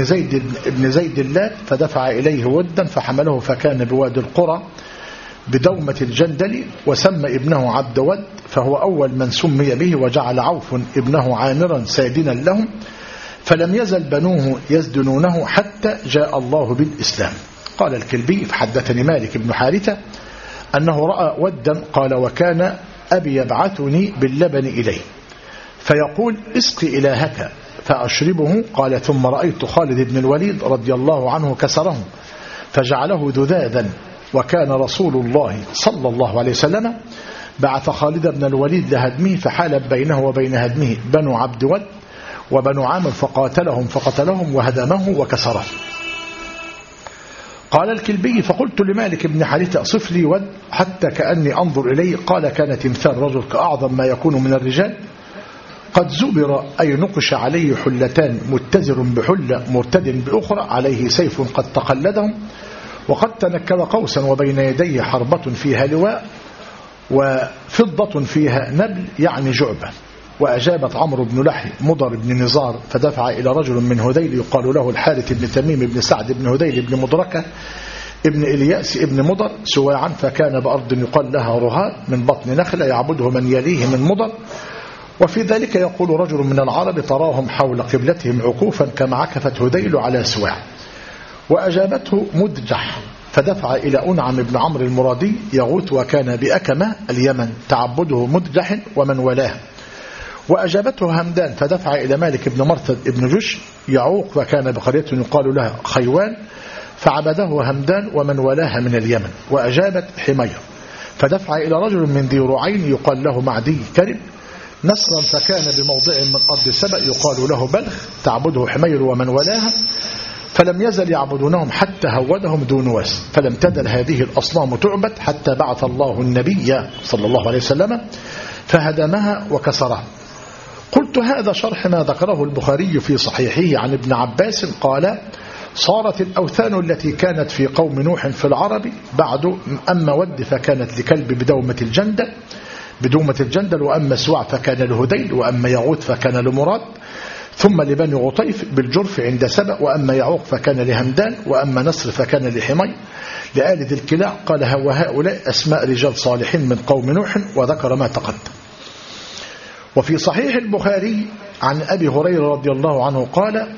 ابن زيد اللات فدفع إليه ودا فحمله فكان بوادي القرى بدومة الجندل وسمى ابنه عبد ود فهو أول من سمي به وجعل عوف ابنه عامرا سادنا لهم فلم يزل بنوه يزدنونه حتى جاء الله بالإسلام. قال الكلبي فحدثني مالك بن حارثة أنه رأى ودا قال وكان أبي يبعثني باللبن إليه فيقول اسقي إلهك فأشربه. قال ثم رأيت خالد بن الوليد رضي الله عنه كسره فجعله ذذاذا وكان رسول الله صلى الله عليه وسلم بعث خالد بن الوليد لهدمه فحال بينه وبين هدمه بنو عبد ود وبنو عامر فقتلهم وهدمه وكسره. قال الكلبي فقلت لمالك بن حارثة صف لي ود حتى كأني أنظر إليه. قال كان تمثال رجل كأعظم ما يكون من الرجال قد زبر أي نقش عليه حلتان متزر بحلة مرتد بأخرى عليه سيف قد تقلدهم وقد تنكب قوسا وبين يديه حربة فيها لواء وفضة فيها نبل يعني جعبة. وأجابت عمرو بن لحي مضر بن نزار فدفع إلى رجل من هذيل يقال له الحارث بن تميم بن سعد بن هذيل بن مدركة ابن إلياس ابن مضر سواعا فكان بأرض يقال لها رهاد من بطن نخلة يعبده من يليه من مضر. وفي ذلك يقول رجل من العرب تراهم حول قبلتهم عكوفا كما عكفت هذيل على سواع. وأجابته مدجح فدفع إلى أنعم بن عمرو المرادي يغوث وكان بأكمة اليمن تعبده مدجح ومن ولاه. وأجابته همدان فدفع إلى مالك بن مرثد بن جش يعوق وكان بقرية يقال لها خيوان فعبده همدان ومن ولاها من اليمن. وأجابت حمير فدفع إلى رجل من ذي رعين يقال له معدي كرب نصرا فكان بموضع من أرض سبأ يقال له بلخ تعبده حمير ومن ولاها فلم يزل يعبدونهم حتى هودهم ذو نواس فلم تزل هذه الأصنام تعبد حتى بعث الله النبي صلى الله عليه وسلم فهدمها وكسرها. قلت هذا شرح ما ذكره البخاري في صحيحه عن ابن عباس قال صارت الأوثان التي كانت في قوم نوح في العرب بعد أما ود فكانت لكلب بدومة الجندة بدومة الجندل، وأما سواع فكان لهذيل، وأما يغوث فكان لمراد، ثم لبني غطيف بالجرف عند سبأ، وأما يعوق فكان لهمدان، وأما نصر فكان لحمي، لآل ذي الكلاع. قال وهؤلاء أسماء رجال صالحين من قوم نوح، وذكر ما تقدم. وفي صحيح البخاري عن أبي هريرة رضي الله عنه قال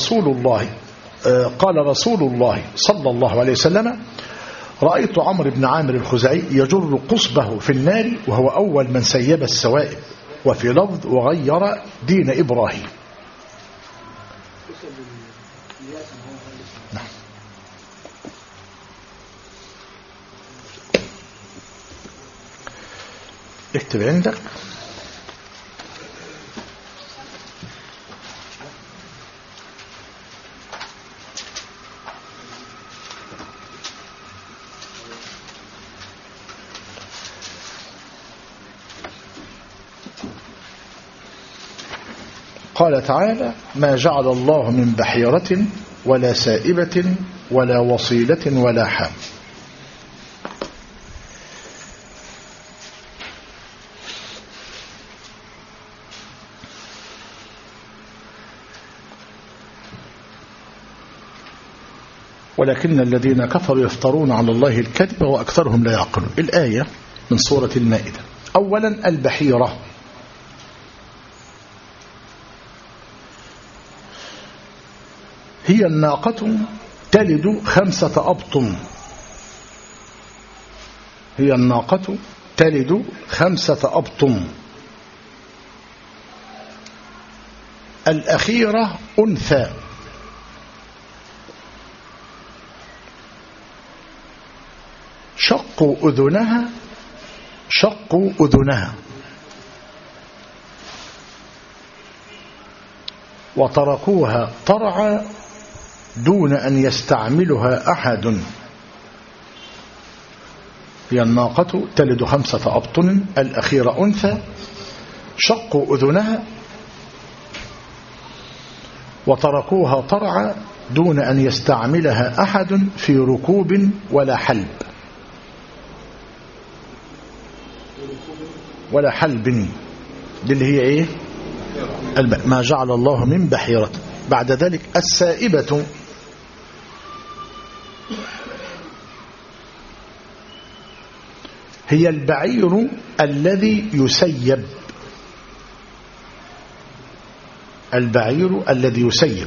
قال رسول الله صلى الله عليه وسلم: رأيت عمرو بن عامر الخزاعي يجر قصبه في النار وهو أول من سيب السوائب، وفي لفظ: وغير دين إبراهيم. نعم. اكتب عندك: قال تعالى: ما جعل الله من بحيرة ولا سائبة ولا وصيلة ولا حام. ولكن الذين كفروا يفترون على الله الكذب وأكثرهم لا يعقلون. الآية من سورة المائدة. أولا البحيرة هي الناقة تلد 5 أبطن. هي الناقة تلد 5 أبطن. الأخيرة أنثى. شقوا أذنها وتركوها ترعى دون أن يستعملها أحد. هي الناقة تلد 5 أبطن. الأخيرة أنثى. شقوا أذنها وتركوها ترعى دون أن يستعملها أحد في ركوب ولا حلب. ولا حلب دي اللي هي ايه؟ ما جعل الله من بحيرة. بعد ذلك السائبة هي البعير الذي يسيب. البعير الذي يسيب.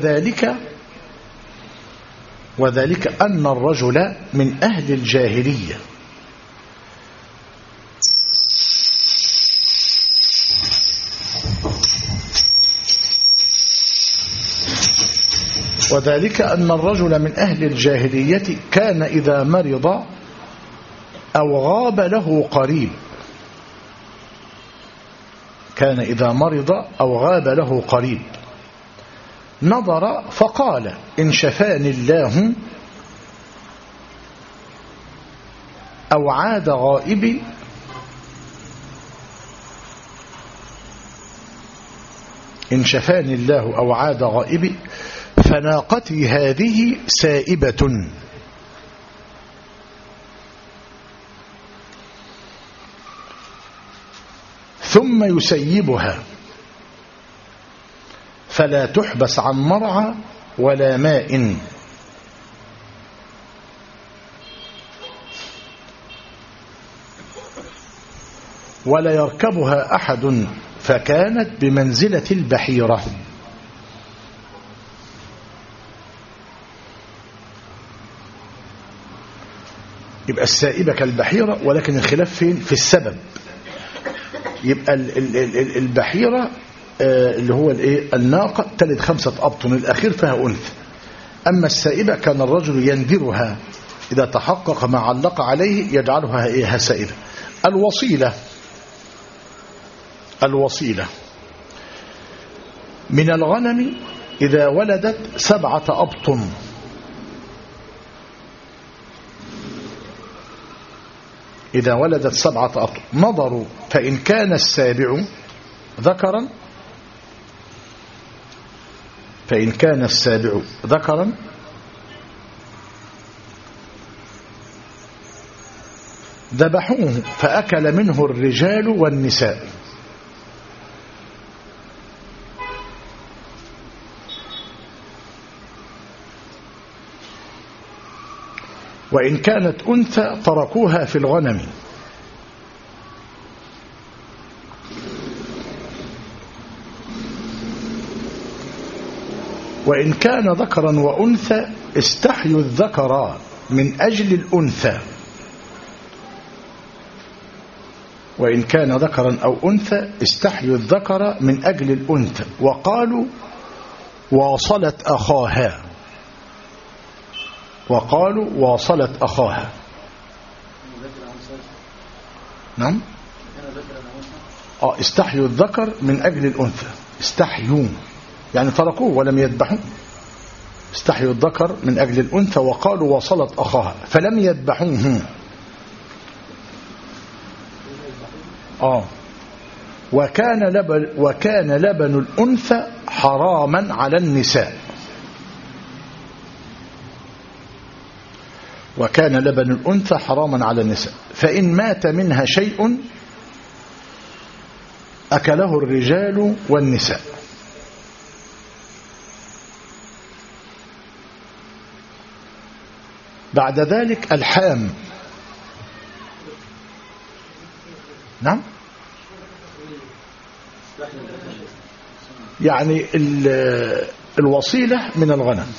وذلك أن الرجل من أهل الجاهلية كان إذا مرض أو غاب له قريب نظر فقال: إن شفاني الله أو عاد غائبي فناقتي هذه سائبة. ثم يسيبها فلا تحبس عن مرعى ولا ماء. ولا يركبها أحد فكانت بمنزلة البحيرة. يبقى السائبة كالبحيرة، ولكن الخلاف فين؟ في السبب. يبقى البحيرة اللي هو الناقة تلد 5 أبطن. الأخير فيها أنثى. أما السائبة كان الرجل يندرها إذا تحقق ما علق عليه يجعلها سائبة. الوصيلة من الغنم إذا ولدت 7 أبطن. نظروا فإن كان السابع ذكرا ذبحوه فأكل منه الرجال والنساء. وإن كانت أنثى تركوها في الغنم. وإن كان ذكرا وأنثى استحيوا الذكر من أجل الأنثى. وإن كان ذكرا أو أنثى استحيوا الذكر من أجل الأنثى وقالوا واصلت أخاها. وقالوا واصلت أخاها. نعم استحيوا الذكر من أجل الأنثى. استحيوا يعني تركوه ولم يذبحوه. استحيوا الذكر من أجل الأنثى وقالوا واصلت أخاها فلم يذبحوه. وكان لبن الأنثى حراما على النساء. وكان لبن الأنثى حراما على النساء فإن مات منها شيء أكله الرجال والنساء. بعد ذلك الحام. نعم يعني الوصيلة من الغنم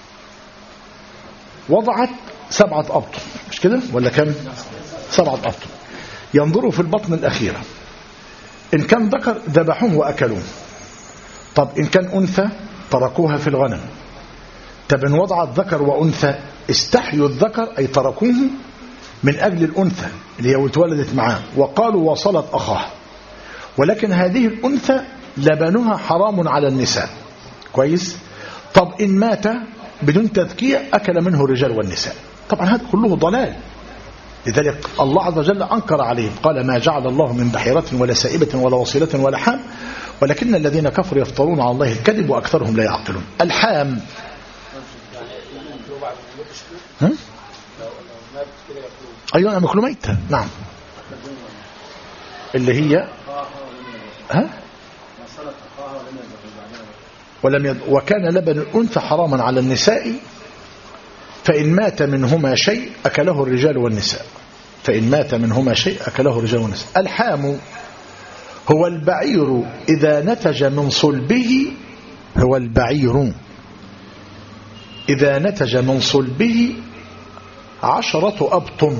وضعت 7 أبطن مش كده ولا كم 7 أبطن. ينظروا في البطن الأخيرة إن كان ذكر ذبحوه وأكلوه. طب إن كان أنثى تركوها في الغنم. طب إن وضعت ذكر وأنثى استحيوا الذكر أي تركوه من أجل الأنثى اللي هي اتولدت معاه وقالوا وصلت أخاها. ولكن هذه الأنثى لبنها حرام على النساء. كويس. طب إن مات بدون تذكية أكل منه الرجال والنساء. طبعا هذا كله ضلال. لذلك الله عز وجل أنكر عليهم قال ما جعل الله من بحيرة ولا سائبة ولا وصيلة ولا حام ولكن الذين كفروا يفترون على الله الكذب وأكثرهم لا يعقلون. الحام أيضا مكلو ميتة. نعم اللي هي وكان لبن الأنثى حراما على النساء فإن مات منهما شيء أكله الرجال والنساء. فإن مات منهما شيء أكله الرجال والنساء. الحام هو البعير إذا نتج من صلبه. هو البعير إذا نتج من صلبه 10 أبطن.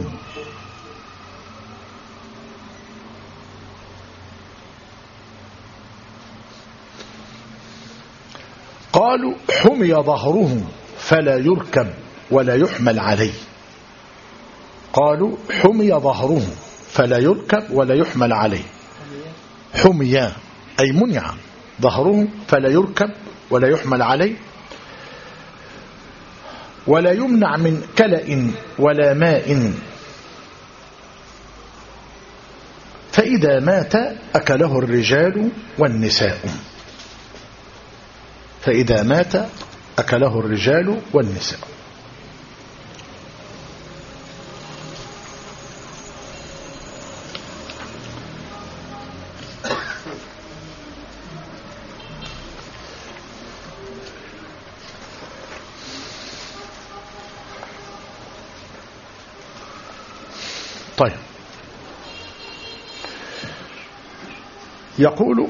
قالوا حمي ظهره فلا يركب ولا يحمل عليه. قالوا حمي ظهره فلا يركب ولا يحمل عليه. حمي أي منع ظهره فلا يركب ولا يحمل عليه ولا يمنع من كلأ ولا ماء فإذا مات أكله الرجال والنساء. فإذا مات أكله الرجال والنساء. طيب يقول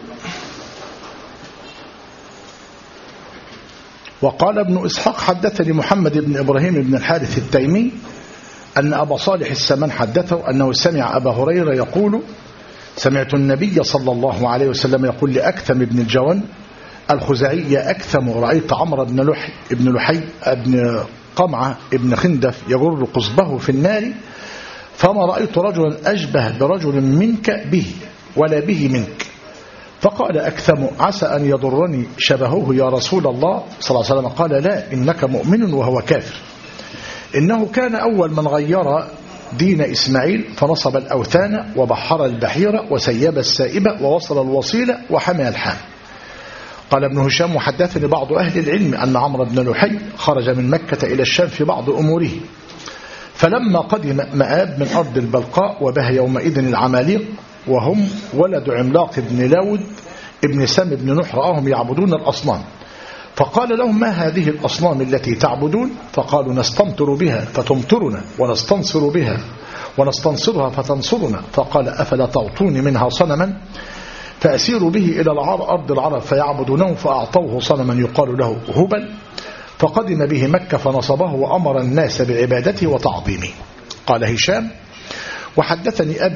وقال ابن إسحاق حدثني محمد بن إبراهيم بن الحارث التيمي أن أبا صالح السمان حدثه أنه سمع أبا هريرة يقول سمعت النبي صلى الله عليه وسلم يقول لأكثم بن الجوان الخزاعي يا أكثم رأيت عمرو بن لحي بن قمعة بن خندف يجر قصبه في النار فما رأيت رجلا أشبه برجل منك به ولا به منك. فقال أكثم عسى أن يضرني شبهه يا رسول الله صلى الله عليه وسلم. قال لا إنك مؤمن وهو كافر. إنه كان أول من غير دين إسماعيل فنصب الأوثان وبحر البحيرة وسيب السائبة ووصل الوصيلة وحمى الحام. قال ابن هشام وحدثني بعض أهل العلم أن عمرو بن لحي خرج من مكة إلى الشام في بعض أموره فلما قدم مآب من أرض البلقاء وبها يومئذ العماليق وهم ولد عملاق بن لاود ابن سام بن نوح رآهم يعبدون الأصنام، فقال لهم ما هذه الأصنام التي تعبدون؟ فقالوا نستمطر بها فتمطرنا ونستنصر بها ونستنصرها فتنصرنا. فقال أفلا تعطوني منها صنما فأسير به إلى أرض العرب فيعبدونه، فأعطوه صنما يقال له هبل، فقدم به مكة فنصبه وأمر الناس بعبادته وتعظيمه. قال هشام وحدثني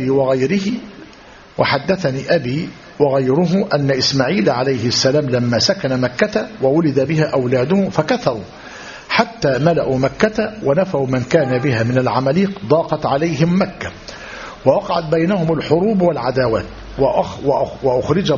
أبي وغيره أن إسماعيل عليه السلام لما سكن مكة وولد بها أولاده فكثروا حتى ملأوا مكة ونفوا من كان بها من العماليق، ضاقت عليهم مكة ووقعت بينهم الحروب والعداوات، وأخرج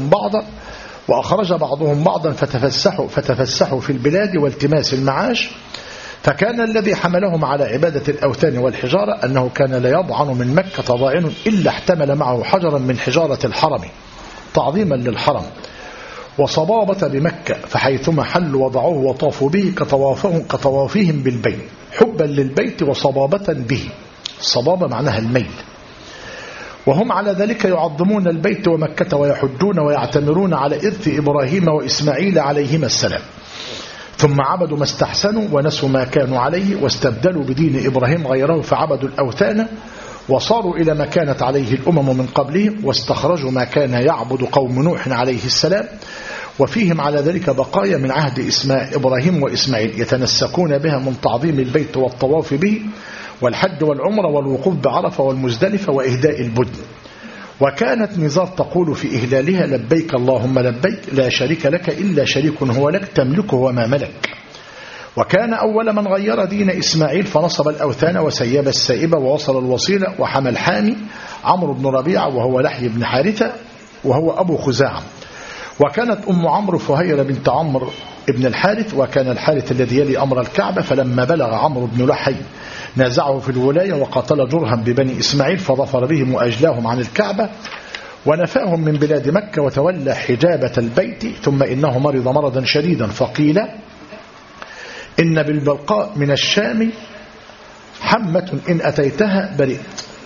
بعضهم بعضا فتفسحوا في البلاد والتماس المعاش. فكان الذي حملهم على عبادة الأوثان والحجارة أنه كان لا يضعن من مكة ضاعن إلا احتمل معه حجرا من حجارة الحرم تعظيما للحرم، وصبابة بمكة، فحيثما حلوا وضعوه وطافوا به كطوافهم بالبيت حبا للبيت وصبابة به. الصبابة معناها الميل. وهم على ذلك يعظمون البيت ومكة ويحجون ويعتمرون على إرث إبراهيم وإسماعيل عليهما السلام، ثم عبدوا ما استحسنوا ونسوا ما كانوا عليه واستبدلوا بدين إبراهيم غيره فعبدوا الأوثان وصاروا إلى ما كانت عليه الأمم من قبلهم، واستخرجوا ما كان يعبد قوم نوح عليه السلام، وفيهم على ذلك بقايا من عهد إبراهيم وإسماعيل يتنسكون بها من تعظيم البيت والطواف به والحج والعمرة والوقوف بعرفة والمزدلفة وإهداء البدن. وكانت نزار تقول في إهلالها لبيك اللهم لبيك لا شريك لك إلا شريك هو لك تملكه وما ملك. وكان أول من غير دين إسماعيل فنصب الأوثان وسيب السائبة ووصل الوصيلة وحمى الحامي عمرو بن ربيعة وهو لحي بن حارثة وهو أبو خزاعة. وكانت أم عمرو فهيرة بنت عمرو ابن الحارث، وكان الحارث الذي يلي أمر الكعبة، فلما بلغ عمرو بن لحي نازعه في الولاية وقاتل جرهم ببني إسماعيل فظفر بهم وأجلاهم عن الكعبة ونفاهم من بلاد مكة وتولى حجابة البيت. ثم إنه مرض مرضا شديدا فقيل إن بالبلقاء من الشام حمة إن أتيتها برئت.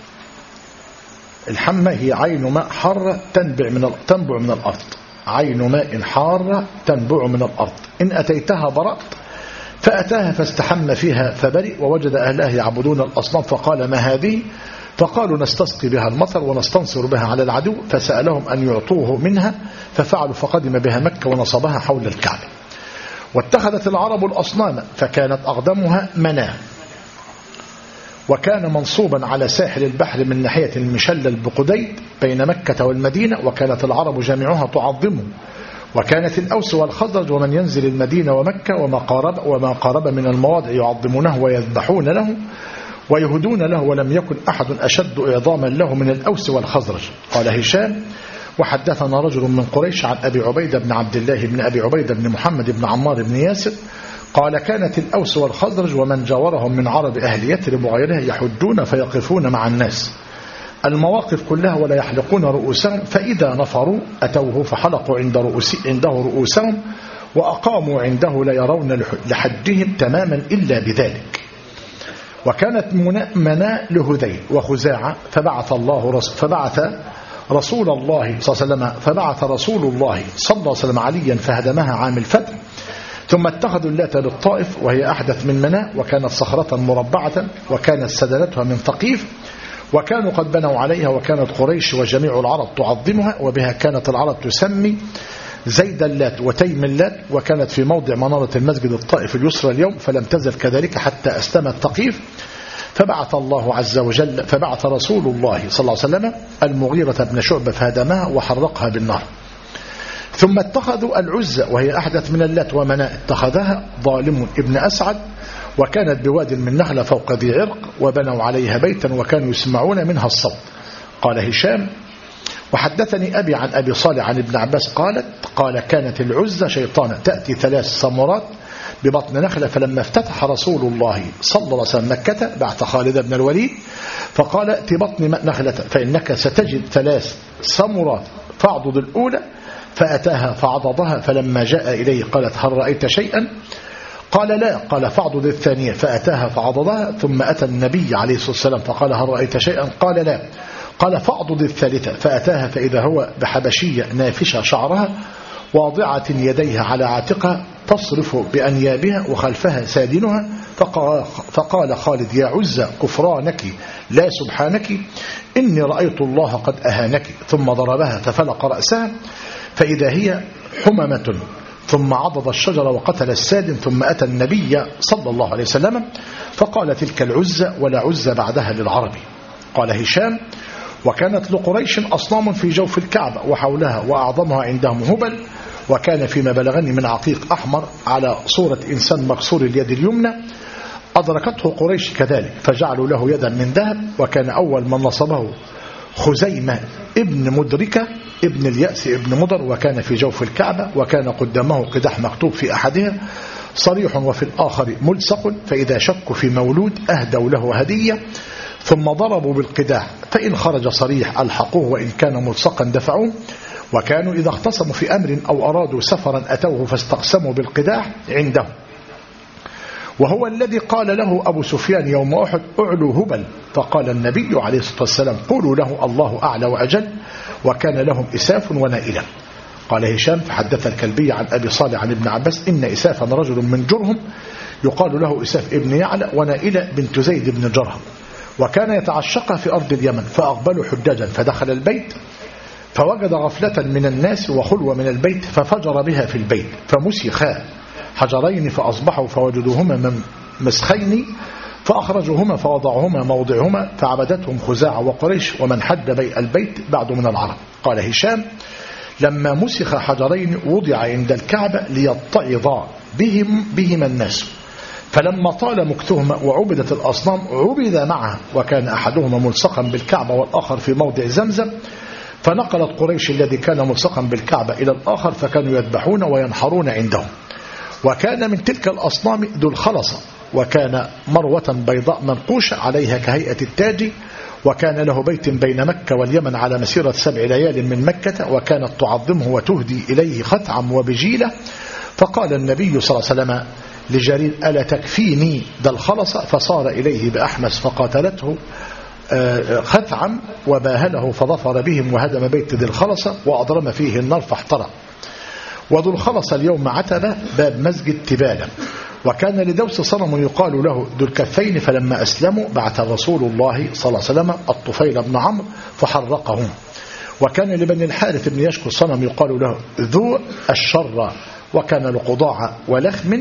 الحمة هي عين ماء حارة تنبع من الأرض، عين ماء حارة تنبع من الأرض، إن أتيتها برأت. فأتاها فاستحم فيها فبرئ، ووجد أهلها يعبدون الأصنام فقال ما هذه؟ فقالوا نستسقي بها المطر ونستنصر بها على العدو، فسألهم أن يعطوه منها ففعلوا، فقدم بها مكة ونصبها حول الكعبة. واتخذت العرب الأصنام فكانت أقدمها مناه، وكان منصوبا على ساحل البحر من ناحية المشلل بقديد بين مكة والمدينة، وكانت العرب جميعها تعظمه. وكانت الأوس والخزرج ومن ينزل المدينة ومكة وما قارب من المواضع يعظمونه ويذبحون له ويهدون له، ولم يكن أحد أشد إعظاما له من الأوس والخزرج. قال هشام وحدثنا رجل من قريش عن أبي عبيدة بن عبد الله بن أبي عبيدة بن محمد بن عمار بن ياسر قال كانت الأوس والخزرج ومن جاورهم من عرب أهل يثرب وغيرها يحجون فيقفون مع الناس المواقف كلها ولا يحلقون رؤوسهم، فإذا نفروا أتوه فحلقوا عنده رؤوسهم وأقاموا عنده لا يرون لحجهم تماما إلا بذلك. وكانت مناء لهذيل وخزاعة فبعث رسول الله صلى الله عليه وسلم عليا فهدمها عام الفتح. ثم اتخذوا اللات بالطائف وهي أحدث من مناء، وكانت صخرة مربعة وكانت سدنتها من ثقيف، وكانوا قد بنوا عليها، وكانت قريش وجميع العرب تعظمها، وبها كانت العرب تسمي زيد اللات وتيم اللات، وكانت في موضع منارة المسجد الطائف اليسرى اليوم، فلم تزل كذلك حتى أسلم الثقيف. فبعث رسول الله صلى الله عليه وسلم المغيرة بن شعبة فهدمها وحرقها بالنار. ثم اتخذوا العزة وهي أحدث من اللات ومناء، اتخذها ظالم ابن أسعد، وكانت بواد من نخلة فوق ذي عرق، وبنوا عليها بيتا وكانوا يسمعون منها الصوت. قال هشام وحدثني أبي عن أبي صالح عن ابن عباس قال كانت العزة شيطانة تأتي 3 سمرات ببطن نخلة، فلما افتتح رسول الله صلى الله عليه وسلم مكة بعث خالد بن الوليد فقال ائت بطن نخلة فإنك ستجد 3 سمرات فاعضد الأولى، فأتاها فعضضها، فلما جاء إليه قالت هل رأيت شيئا؟ قال لا. قال فاعضد الثانية، فأتاها فعضدها. ثم أتى النبي عليه الصلاة والسلام فقال هل رأيت شيئا؟ قال لا. قال فاعضد الثالثة، فأتاها فإذا هو بحبشية نافشة شعرها واضعة يديها على عاتقها تصرف بأنيابها وخلفها سادنها. فقال خالد يا عزة كفرانك لا سبحانك، إني رأيت الله قد أهانك. ثم ضربها ففلق رأسها فإذا هي حممة، ثم عضد الشجرة وقتل السادن. ثم أتى النبي صلى الله عليه وسلم فقال تلك العزة ولا عزة بعدها للعرب. قال هشام وكانت لقريش أصنام في جوف الكعبة وحولها وأعظمها عندهم هبل، وكان فيما بلغني من عقيق أحمر على صورة إنسان مكسور اليد اليمنى، أدركته قريش كذلك فجعلوا له يدا من ذهب. وكان أول من نصبه خزيمة ابن مدركة ابن اليأس ابن مضر، وكان في جوف الكعبة، وكان قدامه قداح مكتوب في أحدها صريح وفي الآخر ملصق، فإذا شكوا في مولود أهدوا له هدية ثم ضربوا بالقداح، فإن خرج صريح ألحقوه وإن كان ملصقا دفعوه. وكانوا إذا اختصموا في أمر أو أرادوا سفرا أتوه فاستقسموا بالقداح عنده. وهو الذي قال له أبو سفيان يوم أحد أعلو هبل، فقال النبي عليه الصلاة والسلام قولوا له الله أعلى وأجل. وكان لهم إساف ونائلة. قال هشام فحدث الكلبي عن أبي صالح عن ابن عباس إن إسافا رجل من جرهم يقال له إساف ابن يعلى، ونائلة بنت زيد بن جرهم، وكان يتعشق في أرض اليمن. فأقبلوا حجاجا فدخل البيت فوجد غفلة من الناس وخلوة من البيت ففجر بها في البيت، فمسخا حجرين فأصبحوا فوجدوهما مسخين فأخرجوهما فوضعهما موضعهما، فعبدتهم خزاعة وقريش ومن حد بيء البيت بعد من العرب. قال هشام لما مسخ حجرين وضع عند الكعبة ليتعظ بهما الناس، فلما طال مكثهما وعبدت الأصنام عبد معها، وكان أحدهما ملصقا بالكعبة والآخر في موضع زمزم. فنقلت قريش الذي كان ملصقا بالكعبة إلى الآخر، فكانوا يذبحون وينحرون عندهم. وكان من تلك الأصنام ذو الخلصة، وكان مروة بيضاء منقوشة عليها كهيئة التاج، وكان له بيت بين مكة واليمن على مسيرة 7 ليال من مكة، وكانت تعظمه وتهدي إليه خثعم وبجيلة. فقال النبي صلى الله عليه وسلم لجرير ألا تكفيني ذا الخلصة؟ فصار إليه بأحمس فقاتلته خثعم وباهله فظفر بهم وهدم بيت ذي الخلصة وأضرم فيه النار فاحترق. وذو الخلصة اليوم عتبة باب مسجد تبالة. وكان لدوس صنم يقال له ذو الكفين، فلما أسلموا بعث رسول الله صلى الله عليه وسلم الطفيل بن عمرو فحرقهم. وكان لبني الحارث بن يشكو صنم يقال له ذو الشر، وكان لقضاع ولخم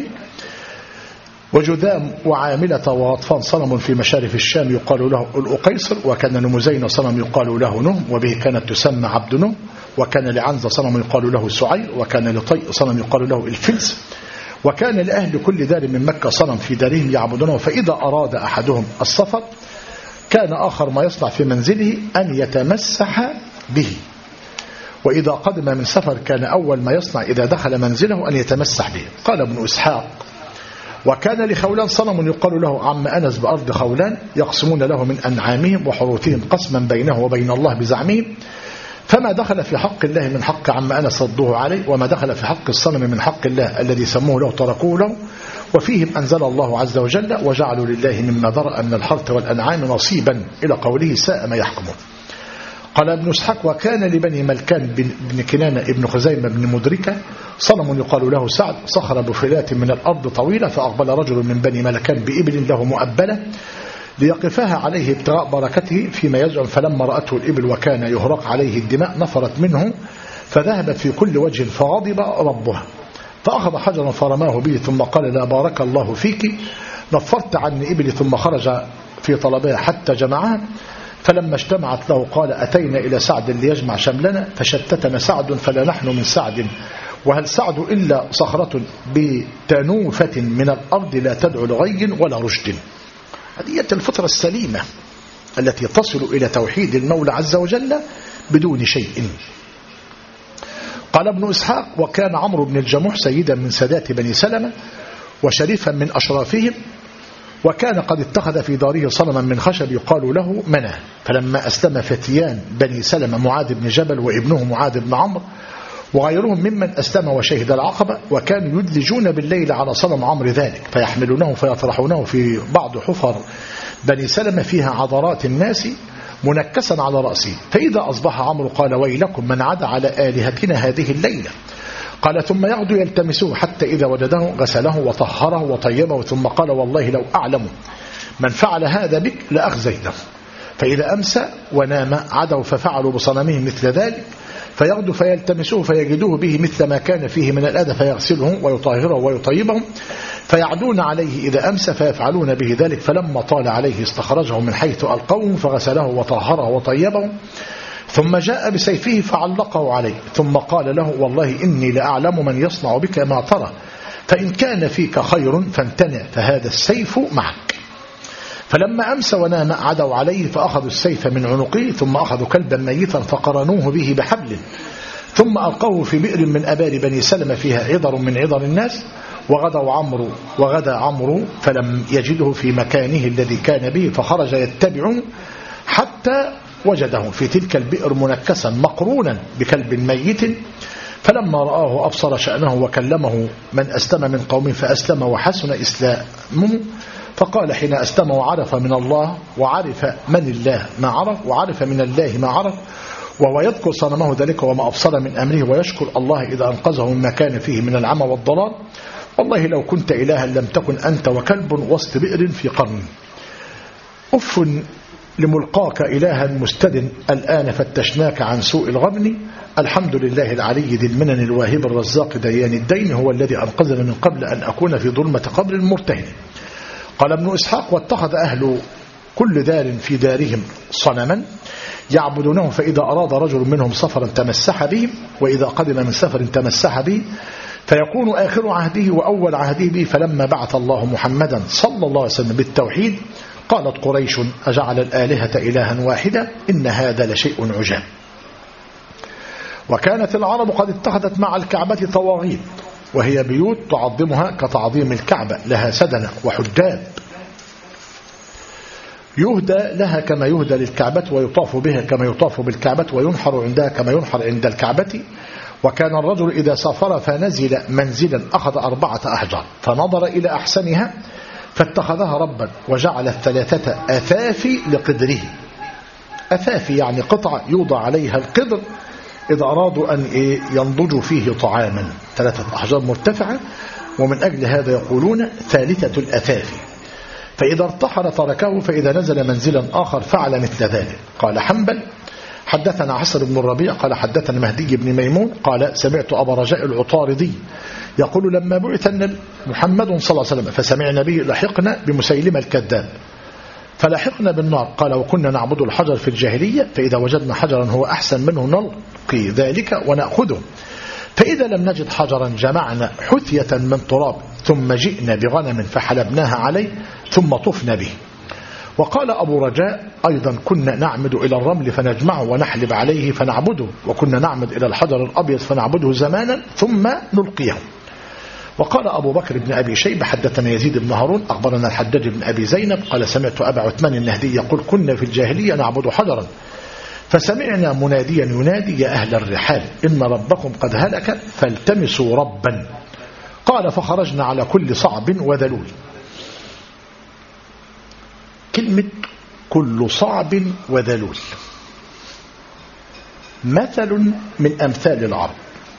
وجذام وعاملة وغطفان صنم في مشارف الشام يقال له الأقيصر. وكان لمزين صنم يقال له نهم، وبه كانت تسمى عبد نهم. وكان لعنزة صنم يقال له سعير. وكان لطيء صنم يقال له الفلس. وكان لأهل كل دار من مكة صنم في دارهم يعبدونه، فإذا أراد أحدهم السفر كان آخر ما يصنع في منزله أن يتمسح به، وإذا قدم من سفر كان أول ما يصنع إذا دخل منزله أن يتمسح به. قال ابن إسحاق وكان لخولان صنم يقال له عم أنس بأرض خولان، يقسمون له من أنعامهم وحروثهم قسما بينه وبين الله بزعمهم، فما دخل في حق الله من حق عم أنس صدوه عليه، وما دخل في حق الصنم من حق الله الذي سموه له تركوه له. وفيهم أنزل الله عز وجل وجعلوا لله مما ذرأ من الحرث والأنعام نصيبا إلى قوله ساء ما يحكمون. قال ابن إسحاق وكان لبني ملكان بن كنانة ابن خزيمة بن مدركة صنم يقال له سعد، صخر بفلات من الأرض طويلة، فأقبل رجل من بني ملكان بإبل له مؤبلة ليقفها عليه ابتغاء بركته فيما يزعم، فلما رأته الإبل وكان يهرق عليه الدماء نفرت منه فذهبت في كل وجه، فغضب ربها فأخذ حجرا فرماه به ثم قال لا بارك الله فيك، نفرت عني إبلي. ثم خرج في طلبها حتى جمعها، فلما اجتمعت له قال أتينا إلى سعد ليجمع شملنا فشتتنا سعد فلا نحن من سعد، وهل سعد إلا صخرة بتنوفة من الأرض لا تدعو لغي ولا رشد. هذه الفطرة السليمة التي تصل إلى توحيد المولى عز وجل بدون شيء. قال ابن إسحاق وكان عمرو بن الجموح سيدا من سادات بني سلمة وشريفا من أشرافهم، وكان قد اتخذ في داره صنما من خشب يقال له منى. فلما أسلم فتيان بني سلمة معاذ بن جبل وابنه معاذ بن عمرو وغيرهم ممن أسلم وشهد العقبة، وكانوا يدلجون بالليل على صنم عمرو ذلك فيحملونه فيطرحونه في بعض حفر بني سلمة فيها عذرات الناس منكسا على رأسه، فإذا أصبح عمرو قال ويلكم من عدا على آلهتنا هذه الليلة. قال ثم يغدو يلتمسوه حتى إذا وجده غسله وطهره وطيبه، ثم قال والله لو أعلم من فعل هذا بك لأخزيته. فإذا أمسى ونام عدوا ففعلوا بصنمهم مثل ذلك، فيغدو فيلتمسوه فيجدوه به مثل ما كان فيه من الأذى فيغسله ويطهره ويطيبه، فيعدون عليه إذا أمسى فيفعلون به ذلك، فلما طال عليه استخرجه من حيث ألقوه فغسله وطهره وطيبه، ثم جاء بسيفه فعلقه عليه، ثم قال له والله إني لأعلم من يصنع بك ما ترى، فإن كان فيك خير فامتنع فهذا السيف معك. فلما أمسى ونام عدوا عليه فأخذوا السيف من عنقه، ثم أخذوا كلبا ميتا فقرنوه به بحبل، ثم ألقوه في بئر من أبار بني سلمة فيها عذر من عذر الناس، وغدا عمرو فلم يجده في مكانه الذي كان به، فخرج يتبعه حتى وجده في تلك البئر منكسا مقرونا بكلب ميت، فلما رآه أبصر شأنه وكلمه من أسلم من قومه فأسلم وحسن إسلامه، فقال حين أسلم وعرف من الله وعرف من الله ما عرف وعرف من الله ما عرف، وهو يذكر صنمه ذلك وما أبصر من أمره، ويشكر الله إذا أنقذه مما كان فيه من العمى والضلال، والله لو كنت إلها لم تكن أنت وكلب وسط بئر في قرن. أف لملقاك إلها مستد الآن فتشناك عن سوء الغبن، الحمد لله العلي ذي المنن الواهب الرزاق ديان الدين، هو الذي أنقذني من قبل أن أكون في ظلمة قبر مرتهن. قال ابن إسحاق واتخذ أهل كل دار في دارهم صنما يعبدونه، فإذا أراد رجل منهم سفرا تمسح به، وإذا قدم من سفر تمسح به، فيكون آخر عهده وأول عهده به. فلما بعث الله محمدا صلى الله عليه وسلم بالتوحيد قالت قريش أجعل الآلهة إلها واحدة إن هذا لشيء عجاب. وكانت العرب قد اتخذت مع الكعبة طواغيت، وهي بيوت تعظمها كتعظيم الكعبة، لها سدنة وحجاب يهدى لها كما يهدى للكعبة، ويطاف بها كما يطاف بالكعبة، وينحر عندها كما ينحر عند الكعبة. وكان الرجل إذا سافر فنزل منزلا أخذ 4 أحجار فنظر إلى أحسنها فاتخذها ربا، وجعل 3 أثافي لقدره. أثافي يعني قطعة يوضع عليها القدر إذا أرادوا أن ينضجوا فيه طعاما، 3 أحجار مرتفعة، ومن أجل هذا يقولون 3 الأثافي. فإذا ارتحل تركه، فإذا نزل منزلا آخر فعل مثل ذلك. قال حنبل حدثنا عصر بن الربيع قال حدثنا مهدي بن ميمون قال سمعت أبا رجاء العطاردي يقول لما بعث محمد صلى الله عليه وسلم فسمعنا به لحقنا بمسيلمة الكذاب فلحقنا بالنار. قال وكنا نعبد الحجر في الجاهلية، فإذا وجدنا حجرا هو أحسن منه نلقي ذلك ونأخذه، فإذا لم نجد حجرا جمعنا حثية من تراب ثم جئنا بغنم فحلبناها عليه ثم طفنا به. وقال أبو رجاء أيضا كنا نعمد إلى الرمل فنجمعه ونحلب عليه فنعبده، وكنا نعمد إلى الحجر الأبيض فنعبده زمانا ثم نلقيه. وقال أبو بكر بن أبي شيبة حدثنا يزيد بن هارون أخبرنا الحجاج بن أبي زينب قال سمعت أبا عثمان النهدي يقول كنا في الجاهلية نعبد حجرا فسمعنا مناديا ينادي يا أهل الرحال إن ربكم قد هلك فالتمسوا ربا. قال فخرجنا على كل صعب وذلول. كلمة كل صعب وذلول مثل من أمثال العرب،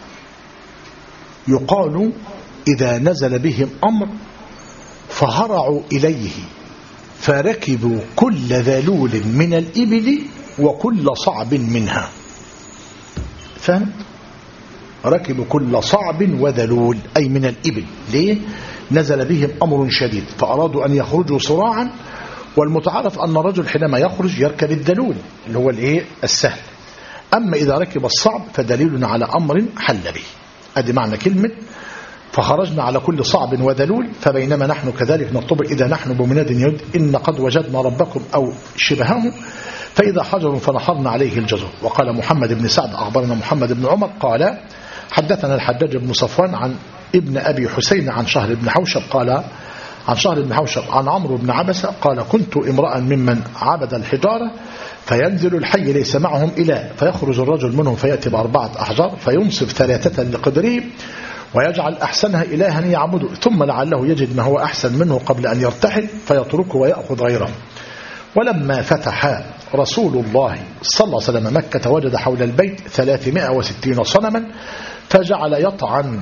يقال إذا نزل بهم أمر فهرعوا إليه فركبوا كل ذلول من الإبل وكل صعب منها. فهمت؟ ركبوا كل صعب وذلول أي من الإبل. ليه؟ نزل بهم أمر شديد فأرادوا أن يخرجوا صراعا، والمتعارف أن الرجل حينما يخرج يركب الدلول اللي هو السهل، أما إذا ركب الصعب فدليل على أمر حل به. أدي معنى كلمة فخرجنا على كل صعب وذلول. فبينما نحن كذلك نطبق إذا نحن بمناد يد إن قد وجدنا ربكم أو شبهه، فإذا حجر فنحرنا عليه الجزر. وقال محمد بن سعد أخبرنا محمد بن عمر قال حدثنا الحجاج بن صفوان عن ابن أبي حسين عن شهر بن حوشب قال عن شهر بن حوشب عن عمرو بن عبسة قال كنت امرأ ممن عبد الحجارة فينزل الحي ليس معهم إله فيخرج الرجل منهم فيأتي ب4 أحجار فينصف 3 لقدره ويجعل أحسنها إلها يعبده ثم لعله يجد ما هو أحسن منه قبل أن يرتحل فيتركه ويأخذ غيره. ولما فتح رسول الله صلى الله عليه وسلم مكة وجد حول البيت 360 صنما فجعل يطعن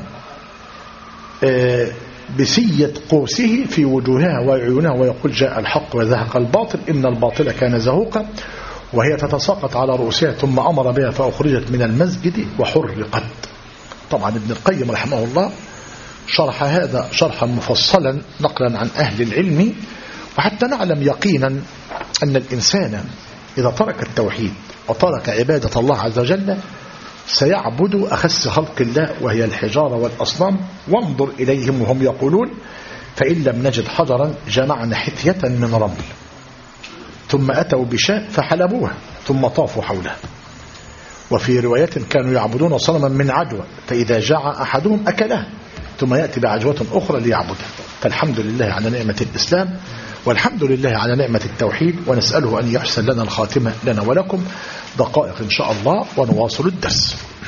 بسية قوسه في وجوهها وعيونها ويقول جاء الحق وزهق الباطل إن الباطل كان زهوقا وهي تتساقط على رؤوسها ثم أمر بها فأخرجت من المسجد وحرقت. طبعا ابن القيم رحمه الله شرح هذا شرحا مفصلا نقلا عن أهل العلم وحتى نعلم يقينا أن الإنسان إذا ترك التوحيد وترك عبادة الله عز وجل سيعبد أخس خلق الله وهي الحجارة والأصنام. وانظر إليهم وهم يقولون فإن لم نجد حجرا جمعنا حثية من رمل ثم أتوا بشاء فحلبوها ثم طافوا حولها. وفي رواية كانوا يعبدون صنما من عجوة فإذا جاع أحدهم أكله ثم يأتي بعجوة أخرى ليعبدها. فالحمد لله على نعمة الإسلام والحمد لله على نعمة التوحيد ونسأله أن يحسن لنا الخاتمة لنا ولكم. دقائق إن شاء الله ونواصل الدرس.